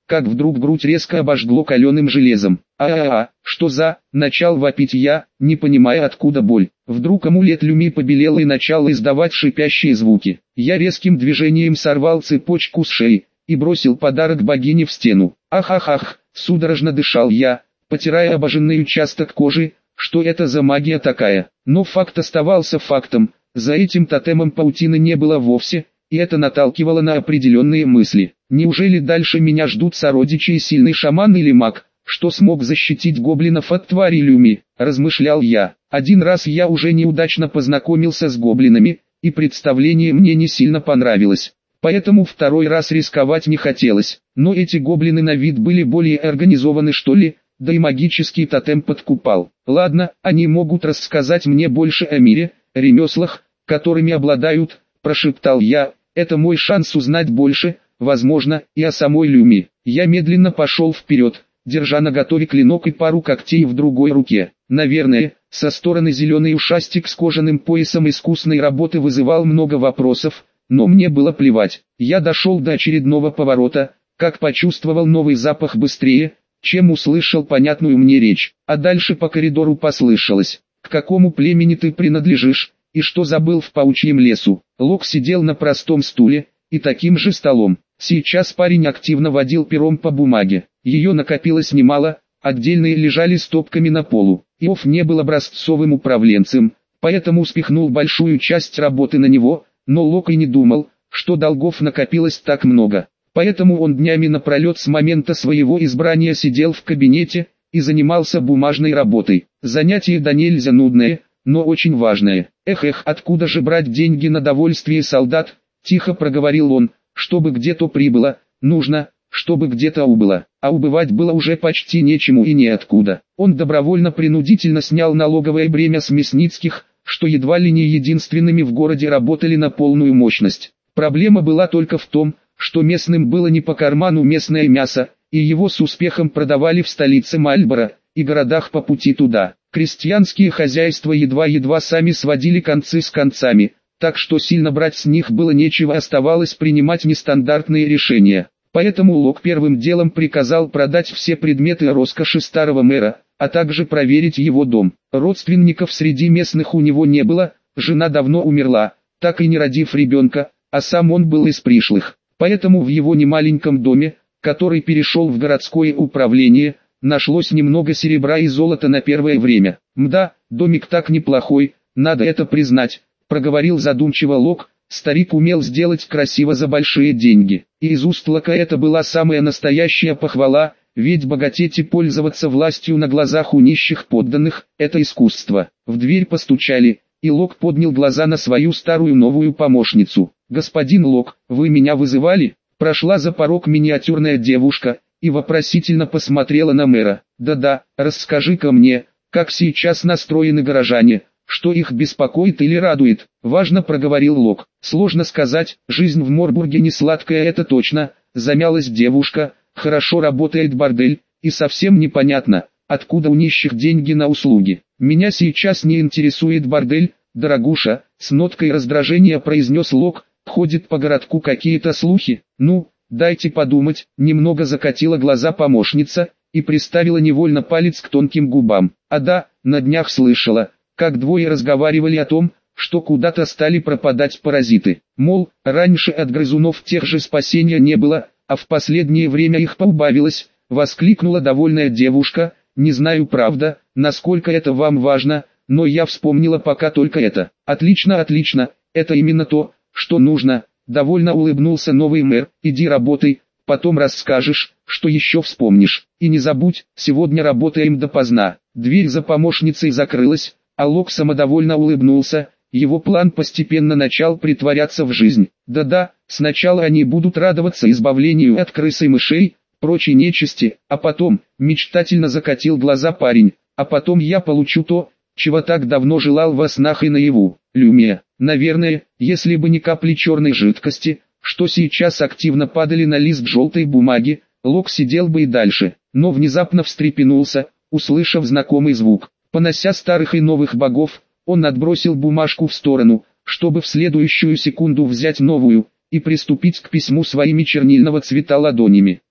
A: как вдруг грудь резко обожгло каленым железом. «А-а-а, что за...» — начал вопить я, не понимая откуда боль. Вдруг амулет Люми побелел и начал издавать шипящие звуки. Я резким движением сорвал цепочку с шеи и бросил подарок богине в стену. «Ах-ах-ах!» — судорожно дышал я, потирая обожженный участок кожи. Что это за магия такая? Но факт оставался фактом. За этим тотемом паутины не было вовсе, и это наталкивало на определенные мысли. Неужели дальше меня ждут сородичи и сильный шаман или маг, что смог защитить гоблинов от твари Люми, размышлял я. Один раз я уже неудачно познакомился с гоблинами, и представление мне не сильно понравилось. Поэтому второй раз рисковать не хотелось. Но эти гоблины на вид были более организованы, что ли, да и магический тотем подкупал. Ладно, они могут рассказать мне больше о мире, ремеслах, которыми обладают, прошептал я. Это мой шанс узнать больше, возможно, и о самой Люми. Я медленно пошел вперед, держа наготове клинок и пару когтей в другой руке. Наверное, со стороны зеленый ушастик с кожаным поясом искусной работы вызывал много вопросов, но мне было плевать. Я дошел до очередного поворота, как почувствовал новый запах быстрее, чем услышал понятную мне речь. А дальше по коридору послышалось: «К какому племени ты принадлежишь, и что забыл в паучьем лесу?» Лок сидел на простом стуле, и таким же столом. Сейчас парень активно водил пером по бумаге. Ее накопилось немало, отдельные лежали стопками на полу. Иов не был образцовым управленцем, поэтому спихнул большую часть работы на него, но Лок и не думал, что долгов накопилось так много. Поэтому он днями напролет с момента своего избрания сидел в кабинете и занимался бумажной работой. Занятие да нельзя нудное, но очень важное. «Эх-эх, откуда же брать деньги на довольствие солдат?» — тихо проговорил он. «Чтобы где-то прибыло, нужно, чтобы где-то убыло». А убывать было уже почти нечему и неоткуда. Он добровольно-принудительно снял налоговое бремя с мясницких, что едва ли не единственными в городе работали на полную мощность. Проблема была только в том, что местным было не по карману местное мясо, и его с успехом продавали в столице Мальборо и городах по пути туда. Крестьянские хозяйства едва-едва сами сводили концы с концами, так что сильно брать с них было нечего, оставалось принимать нестандартные решения. Поэтому Лок первым делом приказал продать все предметы роскоши старого мэра, а также проверить его дом. Родственников среди местных у него не было, жена давно умерла, так и не родив ребенка, а сам он был из пришлых. Поэтому в его немаленьком доме, который перешел в городское управление, нашлось немного серебра и золота на первое время. «Мда, домик так неплохой, надо это признать», — проговорил задумчиво Лок. Старик умел сделать красиво за большие деньги. И из уст Лока это была самая настоящая похвала, ведь богатеть и пользоваться властью на глазах у нищих подданных – это искусство. В дверь постучали, и Лок поднял глаза на свою старую новую помощницу. «Господин Лок, вы меня вызывали?» Прошла за порог миниатюрная девушка и вопросительно посмотрела на мэра. «Да-да, расскажи-ка мне, как сейчас настроены горожане, что их беспокоит или радует?» Важно проговорил Лок. «Сложно сказать, жизнь в Морбурге не сладкая, это точно», замялась девушка. «Хорошо работает бордель, и совсем непонятно, откуда у нищих деньги на услуги. Меня сейчас не интересует бордель, дорогуша», с ноткой раздражения произнес Лок. «Ходят по городку какие-то слухи». «Ну, дайте подумать», немного закатила глаза помощница и приставила невольно палец к тонким губам. «А да, на днях слышала, как двое разговаривали о том, что куда-то стали пропадать паразиты. Мол, раньше от грызунов тех же спасения не было, а в последнее время их поубавилось», воскликнула довольная девушка. «Не знаю, правда, насколько это вам важно, но я вспомнила пока только это». «Отлично, отлично, это именно то, что нужно», довольно улыбнулся новый мэр. «Иди работай, потом расскажешь, что еще вспомнишь. И не забудь, сегодня работаем допоздна». Дверь за помощницей закрылась, а Лок самодовольно улыбнулся. Его план постепенно начал притворяться в жизнь. Да-да, сначала они будут радоваться избавлению от крыс и мышей, прочей нечисти, а потом, мечтательно закатил глаза парень, а потом я получу то, чего так давно желал во снах и наяву. Люмия. Наверное, если бы не капли черной жидкости, что сейчас активно падали на лист желтой бумаги, Лок сидел бы и дальше, но внезапно встрепенулся, услышав знакомый звук. Понося старых и новых богов, он отбросил бумажку в сторону, чтобы в следующую секунду взять новую и приступить к письму своими чернильного цвета ладонями.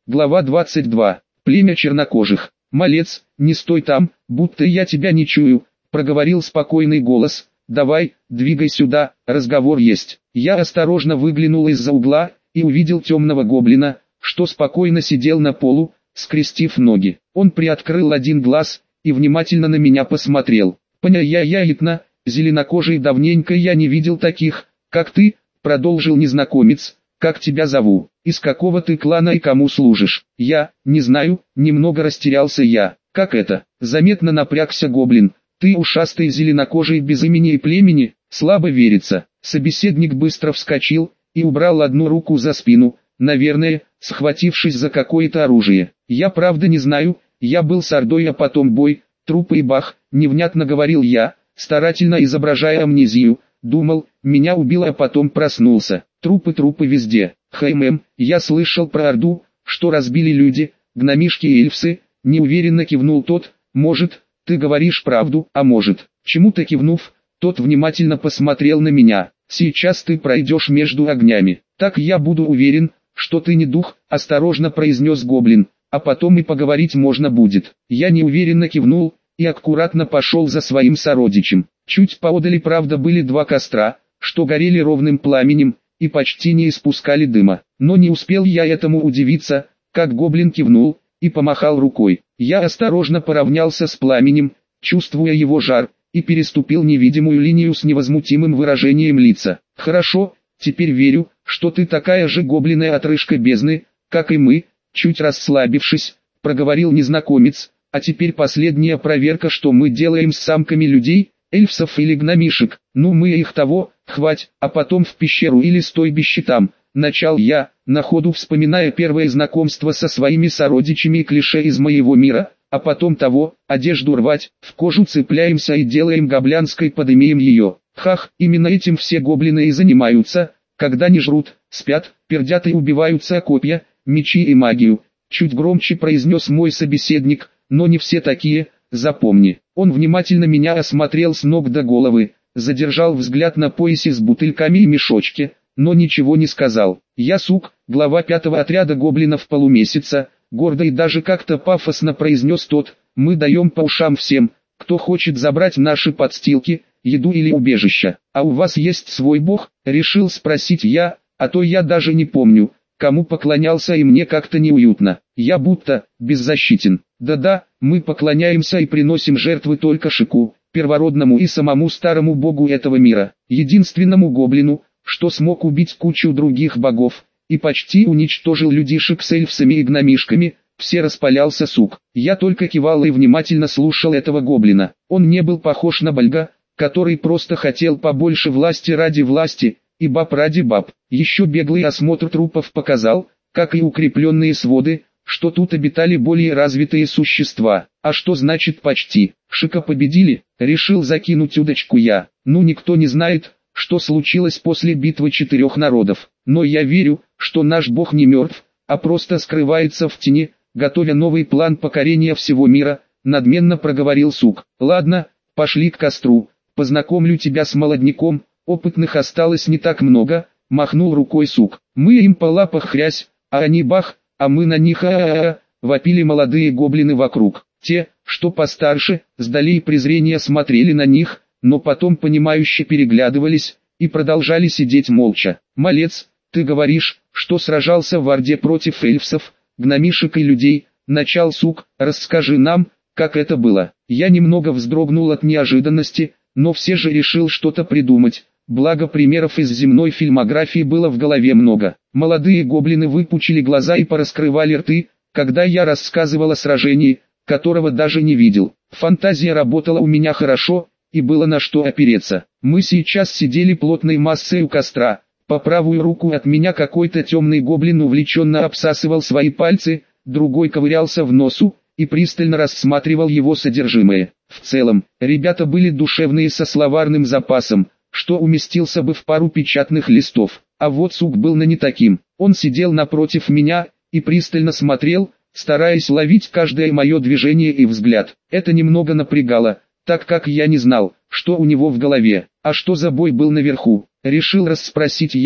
A: Глава двадцать два. Племя чернокожих. «Малец, не стой там, будто я тебя не чую», — проговорил спокойный голос. «Давай, двигай сюда, разговор есть». Я осторожно выглянул из-за угла и увидел темного гоблина, что спокойно сидел на полу, скрестив ноги. Он приоткрыл один глаз и внимательно на меня посмотрел. «Поня-я-я-итна, зеленокожий, давненько я не видел таких, как ты», — продолжил незнакомец. «Как тебя зовут? Из какого ты клана и кому служишь?» «Я, не знаю», — немного растерялся я. «Как это?» — заметно напрягся гоблин. «Ты ушастый зеленокожий без имени и племени?» «Слабо верится». Собеседник быстро вскочил и убрал одну руку за спину, наверное, схватившись за какое-то оружие. «Я правда не знаю, я был с Ордой, а потом бой, трупы и бах», — невнятно говорил я, старательно изображая амнезию. Думал, меня убило, а потом проснулся. Трупы, трупы везде. Хэм, я слышал про Орду, что разбили люди, гномишки и эльфсы. Неуверенно кивнул тот. Может, ты говоришь правду, а может. Чему-то кивнув, тот внимательно посмотрел на меня. Сейчас ты пройдешь между огнями. Так я буду уверен, что ты не дух, осторожно произнес гоблин. А потом и поговорить можно будет. Я неуверенно кивнул и аккуратно пошел за своим сородичем. Чуть поодали, правда, были два костра, что горели ровным пламенем и почти не испускали дыма. Но не успел я этому удивиться, как гоблин кивнул и помахал рукой. Я осторожно поравнялся с пламенем, чувствуя его жар, и переступил невидимую линию с невозмутимым выражением лица. «Хорошо, теперь верю, что ты такая же гоблиная отрыжка бездны, как и мы», чуть расслабившись, проговорил незнакомец. «А теперь последняя проверка, что мы делаем с самками людей, эльфсов или гномишек. Ну мы их того, хвать, а потом в пещеру или стойбище там». Начал я, на ходу вспоминая первое знакомство со своими сородичами и клише из моего мира, а потом того, одежду рвать, в кожу цепляемся и делаем гоблянской, подымеем ее. Хах, именно этим все гоблины и занимаются, когда не жрут, спят, пердят и убиваются о копья, мечи и магию. Чуть громче произнес мой собеседник, но не все такие, запомни. Он внимательно меня осмотрел с ног до головы, задержал взгляд на поясе с бутыльками и мешочке, но ничего не сказал. Я Сук, глава пятого отряда гоблинов полумесяца, гордо и даже как-то пафосно произнес тот. Мы даем по ушам всем, кто хочет забрать наши подстилки, еду или убежище. А у вас есть свой бог? Решил спросить я, а то я даже не помню, кому поклонялся, и мне как-то неуютно. Я будто беззащитен. Да-да, мы поклоняемся и приносим жертвы только Шику, первородному и самому старому богу этого мира, единственному гоблину, что смог убить кучу других богов, и почти уничтожил людишек с эльфсами и гномишками. Все распалялся Сук. Я только кивал и внимательно слушал этого гоблина. Он не был похож на Бальга, который просто хотел побольше власти ради власти, и баб ради баб. Еще беглый осмотр трупов показал, как и укрепленные своды, что тут обитали более развитые существа. А что значит почти? Шика победили? Решил закинуть удочку я. Ну никто не знает, что случилось после битвы четырех народов. Но я верю, что наш бог не мертв, а просто скрывается в тени, готовя новый план покорения всего мира, надменно проговорил Сук. Ладно, пошли к костру, познакомлю тебя с молодняком, опытных осталось не так много, махнул рукой Сук. Мы им по лапах хрясь, а они бах, а мы на них а-а-а, вопили молодые гоблины вокруг. Те, что постарше, с долей презрения смотрели на них, но потом понимающе переглядывались и продолжали сидеть молча. «Малец, ты говоришь, что сражался в Орде против эльфсов, гномишек и людей», — начал Сук. «Расскажи нам, как это было». Я немного вздрогнул от неожиданности, но все же решил что-то придумать, благо примеров из земной фильмографии было в голове много. Молодые гоблины выпучили глаза и пораскрывали рты, когда я рассказывал о сражении, которого даже не видел. Фантазия работала у меня хорошо, и было на что опереться. Мы сейчас сидели плотной массой у костра. По правую руку от меня какой-то темный гоблин увлеченно обсасывал свои пальцы, другой ковырялся в носу и пристально рассматривал его содержимое. В целом, ребята были душевные со словарным запасом, что уместился бы в пару печатных листов. А вот Сук был на не таким. Он сидел напротив меня и пристально смотрел, стараясь ловить каждое мое движение и взгляд. Это немного напрягало, так как я не знал, что у него в голове. А что за бой был наверху? Решил расспросить я,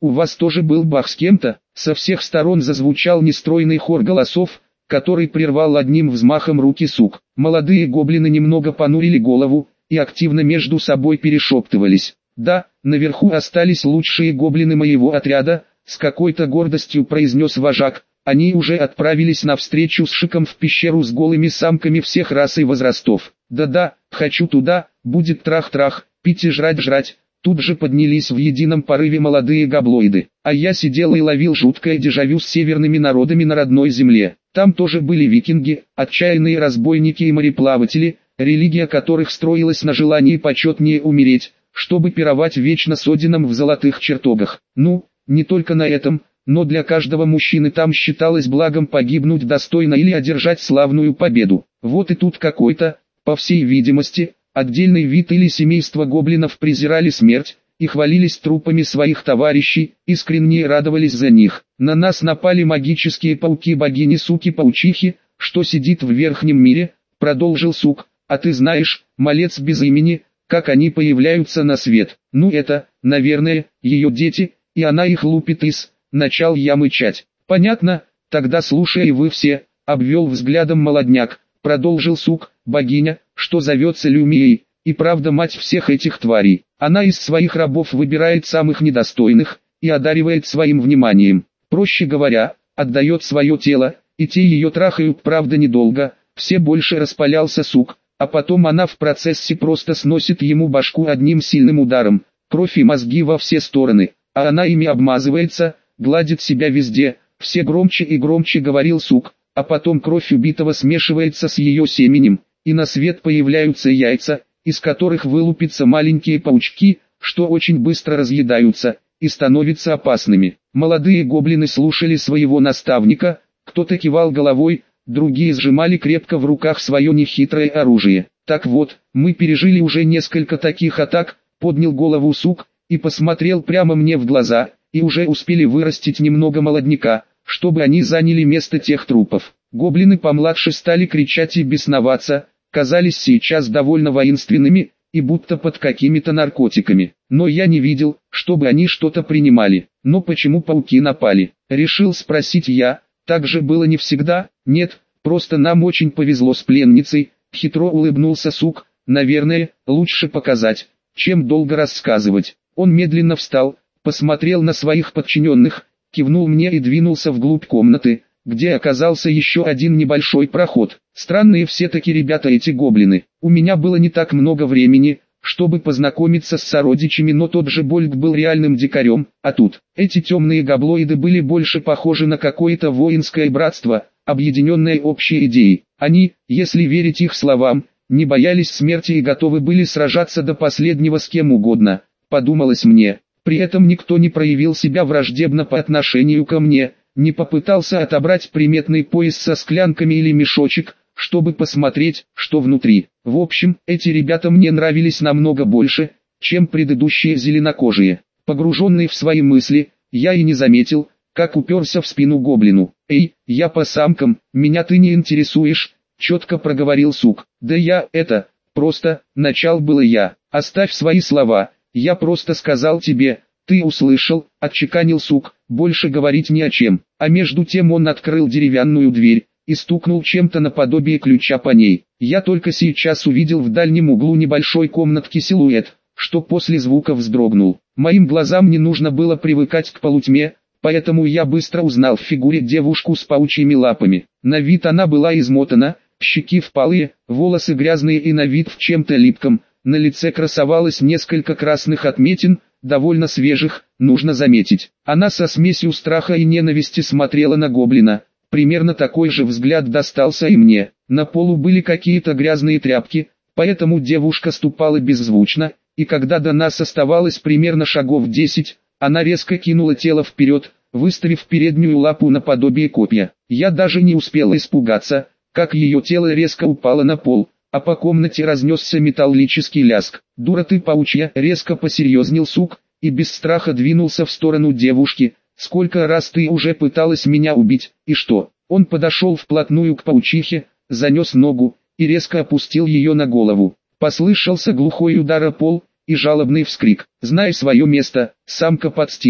A: у вас тоже был бах с кем-то?» Со всех сторон зазвучал нестройный хор голосов, который прервал одним взмахом руки сук. Молодые гоблины немного понурили голову и активно между собой перешептывались. «Да, наверху остались лучшие гоблины моего отряда», — с какой-то гордостью произнес вожак. «Они уже отправились на встречу с Шиком в пещеру с голыми самками всех рас и возрастов. Да-да, хочу туда, будет трах-трах, пить и жрать-жрать». Тут же поднялись в едином порыве молодые габлоиды. А я сидел и ловил жуткое дежавю с северными народами на родной земле. Там тоже были викинги, отчаянные разбойники и мореплаватели, религия которых строилась на желании почетнее умереть, чтобы пировать вечно с Одином в золотых чертогах. Ну, не только на этом, но для каждого мужчины там считалось благом погибнуть достойно или одержать славную победу. Вот и тут какой-то, по всей видимости, отдельный вид или семейство гоблинов презирали смерть и хвалились трупами своих товарищей, искренне радовались за них. На нас напали магические пауки-богини-суки-паучихи, что сидит в верхнем мире, продолжил сук. А ты знаешь, малец без имени, как они появляются на свет? Ну это, наверное, ее дети, и она их лупит из... Начал я мычать. Понятно, тогда слушай вы все, обвел взглядом молодняк, продолжил сук. Богиня, что зовется Люмией, и правда мать всех этих тварей. Она из своих рабов выбирает самых недостойных и одаривает своим вниманием. Проще говоря, отдает свое тело, и те ее трахают, правда недолго. Все больше распалялся сук, а потом она в процессе просто сносит ему башку одним сильным ударом. Кровь и мозги во все стороны, а она ими обмазывается, гладит себя везде. Все громче и громче говорил сук, а потом кровь убитого смешивается с ее семенем, и на свет появляются яйца, из которых вылупятся маленькие паучки, что очень быстро разъедаются и становятся опасными. Молодые гоблины слушали своего наставника, кто-то кивал головой, другие сжимали крепко в руках свое нехитрое оружие. Так вот, мы пережили уже несколько таких атак, поднял голову сук и посмотрел прямо мне в глаза, и уже успели вырастить немного молодняка, чтобы они заняли место тех трупов. Гоблины помладше стали кричать и бесноваться, казались сейчас довольно воинственными, и будто под какими-то наркотиками. Но я не видел, чтобы они что-то принимали. Но почему пауки напали? Решил спросить я. Так же было не всегда. Нет, просто нам очень повезло с пленницей. Хитро улыбнулся сук. Наверное, лучше показать, чем долго рассказывать. Он медленно встал, посмотрел на своих подчиненных, кивнул мне и двинулся вглубь комнаты, где оказался еще один небольшой проход. Странные все-таки ребята эти гоблины. У меня было не так много времени, чтобы познакомиться с сородичами, но тот же Больг был реальным дикарем, а тут, эти темные габлоиды были больше похожи на какое-то воинское братство, объединенное общей идеей. Они, если верить их словам, не боялись смерти и готовы были сражаться до последнего с кем угодно, подумалось мне. При этом никто не проявил себя враждебно по отношению ко мне, не попытался отобрать приметный пояс со склянками или мешочек, чтобы посмотреть, что внутри. В общем, эти ребята мне нравились намного больше, чем предыдущие зеленокожие. Погруженный в свои мысли, я и не заметил, как уперся в спину гоблину. «Эй, я по самкам, меня ты не интересуешь», — четко проговорил сук. «Да я, это, просто, начал было я. Оставь свои слова, я просто сказал тебе». «Ты услышал», — отчеканил сук, больше говорить ни о чем. А между тем он открыл деревянную дверь и стукнул чем-то наподобие ключа по ней. Я только сейчас увидел в дальнем углу небольшой комнатки силуэт, что после звука вздрогнул. Моим глазам не нужно было привыкать к полутьме, поэтому я быстро узнал в фигуре девушку с паучьими лапами. На вид она была измотана, щеки впалые, волосы грязные и на вид в чем-то липком, на лице красовалось несколько красных отметин, довольно свежих, нужно заметить. Она со смесью страха и ненависти смотрела на гоблина. Примерно такой же взгляд достался и мне. На полу были какие-то грязные тряпки, поэтому девушка ступала беззвучно, и когда до нас оставалось примерно шагов десять, она резко кинула тело вперед, выставив переднюю лапу наподобие копья. Я даже не успел испугаться, как ее тело резко упало на пол, а по комнате разнесся металлический лязг. «Дура ты паучья!» — резко посерьезнел сук, и без страха двинулся в сторону девушки. «Сколько раз ты уже пыталась меня убить, и что?» Он подошел вплотную к паучихе, занес ногу, и резко опустил ее на голову. Послышался глухой удар о пол, и жалобный вскрик. «Знай свое место, самка-подстилка!»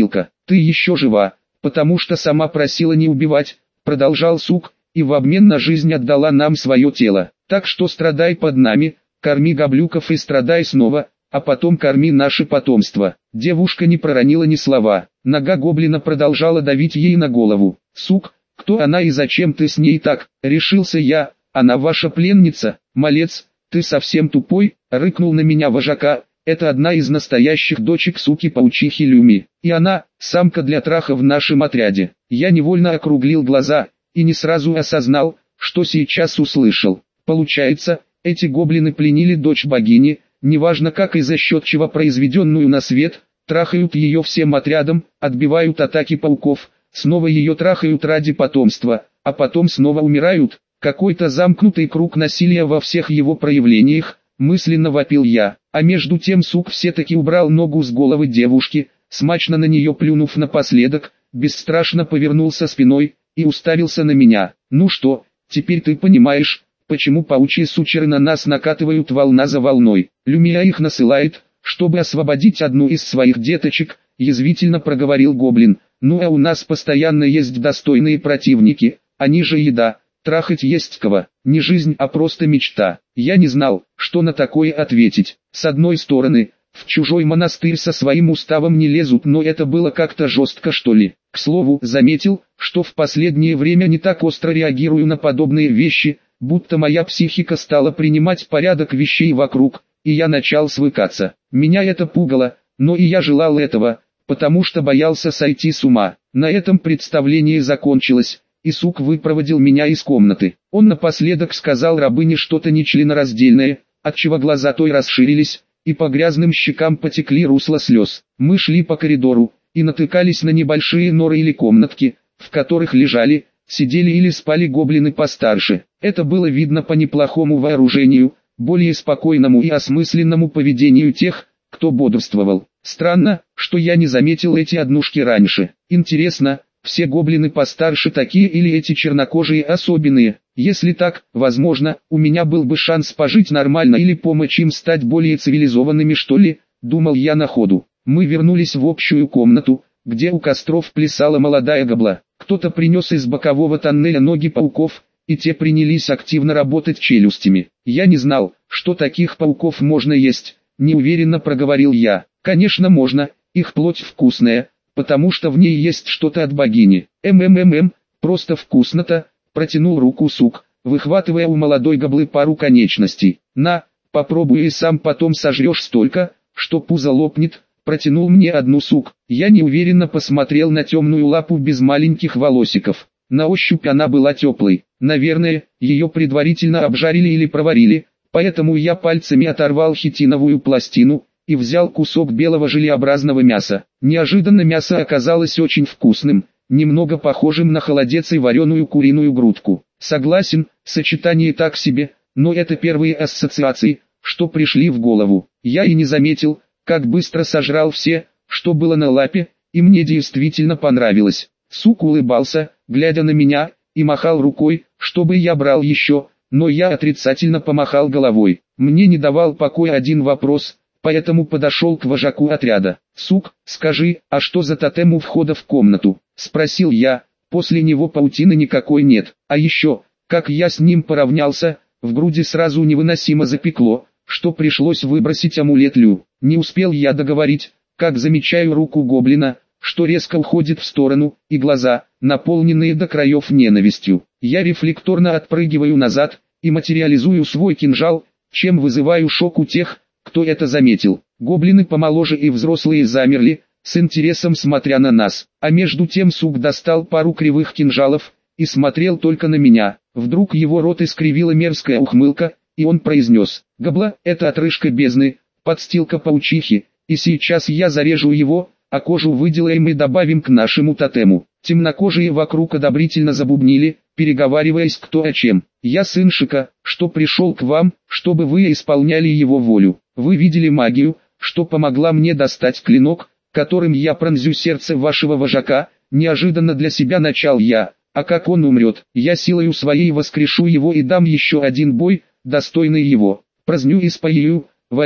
A: ты еще жива, потому что сама просила не убивать, продолжал Сук, и в обмен на жизнь отдала нам свое тело. Так что страдай под нами, корми гоблюков и страдай снова, а потом корми наше потомство. Девушка не проронила ни слова. Нога гоблина продолжала давить ей на голову. Сук, кто она и зачем ты с ней так? Решился я, она ваша пленница. Малец, ты совсем тупой, рыкнул на меня вожака. Это одна из настоящих дочек суки-паучихи Люми. И она, самка для траха в нашем отряде. Я невольно округлил глаза, и не сразу осознал, что сейчас услышал. Получается, эти гоблины пленили дочь богини, неважно как и за счет чего произведенную на свет, трахают ее всем отрядом, отбивают атаки пауков, снова ее трахают ради потомства, а потом снова умирают. Какой-то замкнутый круг насилия во всех его проявлениях, мысленно вопил я. А между тем Сук все-таки убрал ногу с головы девушки, смачно на нее плюнув напоследок, бесстрашно повернулся спиной и уставился на меня. Ну что, теперь ты понимаешь, почему паучьи сучеры на нас накатывают волна за волной? Люмия их насылает, чтобы освободить одну из своих деточек, язвительно проговорил гоблин. Ну а у нас постоянно есть достойные противники, они же еда. Трахать есть кого, не жизнь, а просто мечта. Я не знал, что на такое ответить. С одной стороны, в чужой монастырь со своим уставом не лезут, но это было как-то жестко, что ли. К слову, заметил, что в последнее время не так остро реагирую на подобные вещи, будто моя психика стала принимать порядок вещей вокруг, и я начал свыкаться. Меня это пугало, но и я желал этого, потому что боялся сойти с ума. На этом представление закончилось. И Сук выпроводил меня из комнаты. Он напоследок сказал рабыне что-то нечленораздельное, отчего глаза той расширились, и по грязным щекам потекли русла слез. Мы шли по коридору, и натыкались на небольшие норы или комнатки, в которых лежали, сидели или спали гоблины постарше. Это было видно по неплохому вооружению, более спокойному и осмысленному поведению тех, кто бодрствовал. Странно, что я не заметил эти однушки раньше. Интересно, все гоблины постарше такие или эти чернокожие особенные? Если так, возможно, у меня был бы шанс пожить нормально или помочь им стать более цивилизованными, что ли, думал я на ходу. Мы вернулись в общую комнату, где у костров плясала молодая гобла. Кто-то принес из бокового тоннеля ноги пауков, и те принялись активно работать челюстями. Я не знал, что таких пауков можно есть, неуверенно проговорил я. Конечно можно, их плоть вкусная, потому что в ней есть что-то от богини. МММ, просто вкусно-то, протянул руку Сук, выхватывая у молодой гоблы пару конечностей. На, попробуй и сам потом сожрешь столько, что пузо лопнет, протянул мне одну Сук. Я неуверенно посмотрел на темную лапу без маленьких волосиков. На ощупь она была теплой. Наверное, ее предварительно обжарили или проварили, поэтому я пальцами оторвал хитиновую пластину и взял кусок белого желеобразного мяса. Неожиданно мясо оказалось очень вкусным, немного похожим на холодец и вареную куриную грудку. Согласен, сочетание так себе, но это первые ассоциации, что пришли в голову. Я и не заметил, как быстро сожрал все, что было на лапе, и мне действительно понравилось. Сук улыбался, глядя на меня, и махал рукой, чтобы я брал еще, но я отрицательно помахал головой. Мне не давал покоя один вопрос, поэтому подошел к вожаку отряда. «Сук, скажи, а что за тотем у входа в комнату?» – спросил я, после него паутины никакой нет. А еще, как я с ним поравнялся, в груди сразу невыносимо запекло, что пришлось выбросить амулет Лю. Не успел я договорить, как замечаю руку гоблина, что резко уходит в сторону, и глаза, наполненные до краев ненавистью. Я рефлекторно отпрыгиваю назад, и материализую свой кинжал, чем вызываю шок у тех, кто это заметил. Гоблины помоложе и взрослые замерли, с интересом смотря на нас. А между тем Сук достал пару кривых кинжалов, и смотрел только на меня. Вдруг его рот искривила мерзкая ухмылка, и он произнес: «Гобла, это отрыжка бездны, подстилка паучихи, и сейчас я зарежу его, а кожу выделаем и добавим к нашему тотему». Темнокожие вокруг одобрительно забубнили, переговариваясь кто о чем. «Я сын Шика, что пришел к вам, чтобы вы исполняли его волю. Вы видели магию, что помогла мне достать клинок, которым я пронзю сердце вашего вожака», неожиданно для себя начал я. «А как он умрет, я силою своей воскрешу его и дам еще один бой, достойный его. Праздню и спою, валя,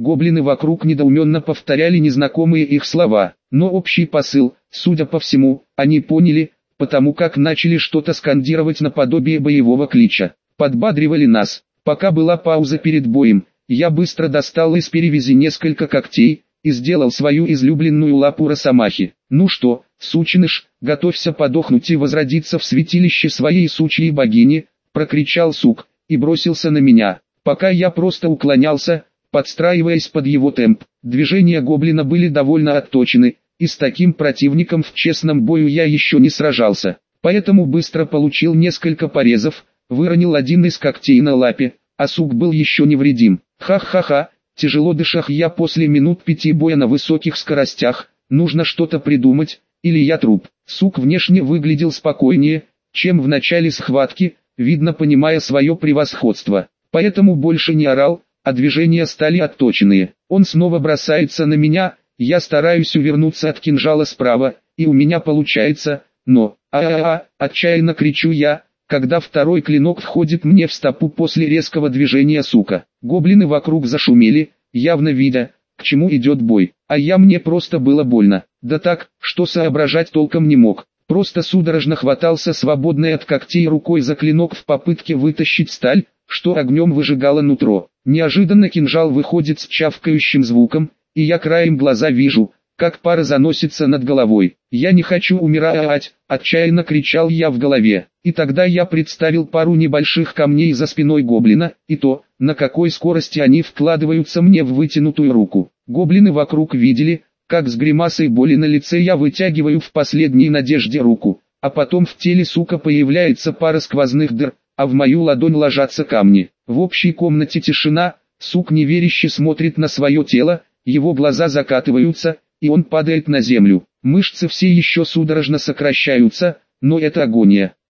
A: Гоблины вокруг недоуменно повторяли незнакомые их слова, но общий посыл, судя по всему, они поняли, потому как начали что-то скандировать наподобие боевого клича. Подбадривали нас. Пока была пауза перед боем, я быстро достал из перевязи несколько когтей и сделал свою излюбленную лапу росомахи. «Ну что, сученыш, готовься подохнуть и возродиться в святилище своей сучьей богини», — прокричал сук и бросился на меня. Пока я просто уклонялся, подстраиваясь под его темп. Движения гоблина были довольно отточены, и с таким противником в честном бою я еще не сражался. Поэтому быстро получил несколько порезов, выронил один из когтей на лапе, а сук был еще невредим. Ха-ха-ха, тяжело дыша я после минут пяти боя на высоких скоростях, нужно что-то придумать, или я труп. Сук внешне выглядел спокойнее, чем в начале схватки, видно понимая свое превосходство. Поэтому больше не орал, а движения стали отточенные. Он снова бросается на меня, я стараюсь увернуться от кинжала справа, и у меня получается, но, а-а-а, отчаянно кричу я, когда второй клинок входит мне в стопу после резкого движения сука. Гоблины вокруг зашумели, явно видя, к чему идет бой, а я мне просто было больно, да так, что соображать толком не мог. Просто судорожно хватался свободной от когтей рукой за клинок в попытке вытащить сталь, что огнем выжигало нутро. Неожиданно кинжал выходит с чавкающим звуком, и я краем глаза вижу, как пара заносится над головой. «Я не хочу умирать!» – отчаянно кричал я в голове. И тогда я представил пару небольших камней за спиной гоблина, и то, на какой скорости они вкладываются мне в вытянутую руку. Гоблины вокруг видели, как с гримасой боли на лице я вытягиваю в последней надежде руку, а потом в теле сука появляется пара сквозных дыр, а в мою ладонь ложатся камни. В общей комнате тишина, сук неверяще смотрит на свое тело, его глаза закатываются, и он падает на землю. Мышцы все еще судорожно сокращаются, но это агония.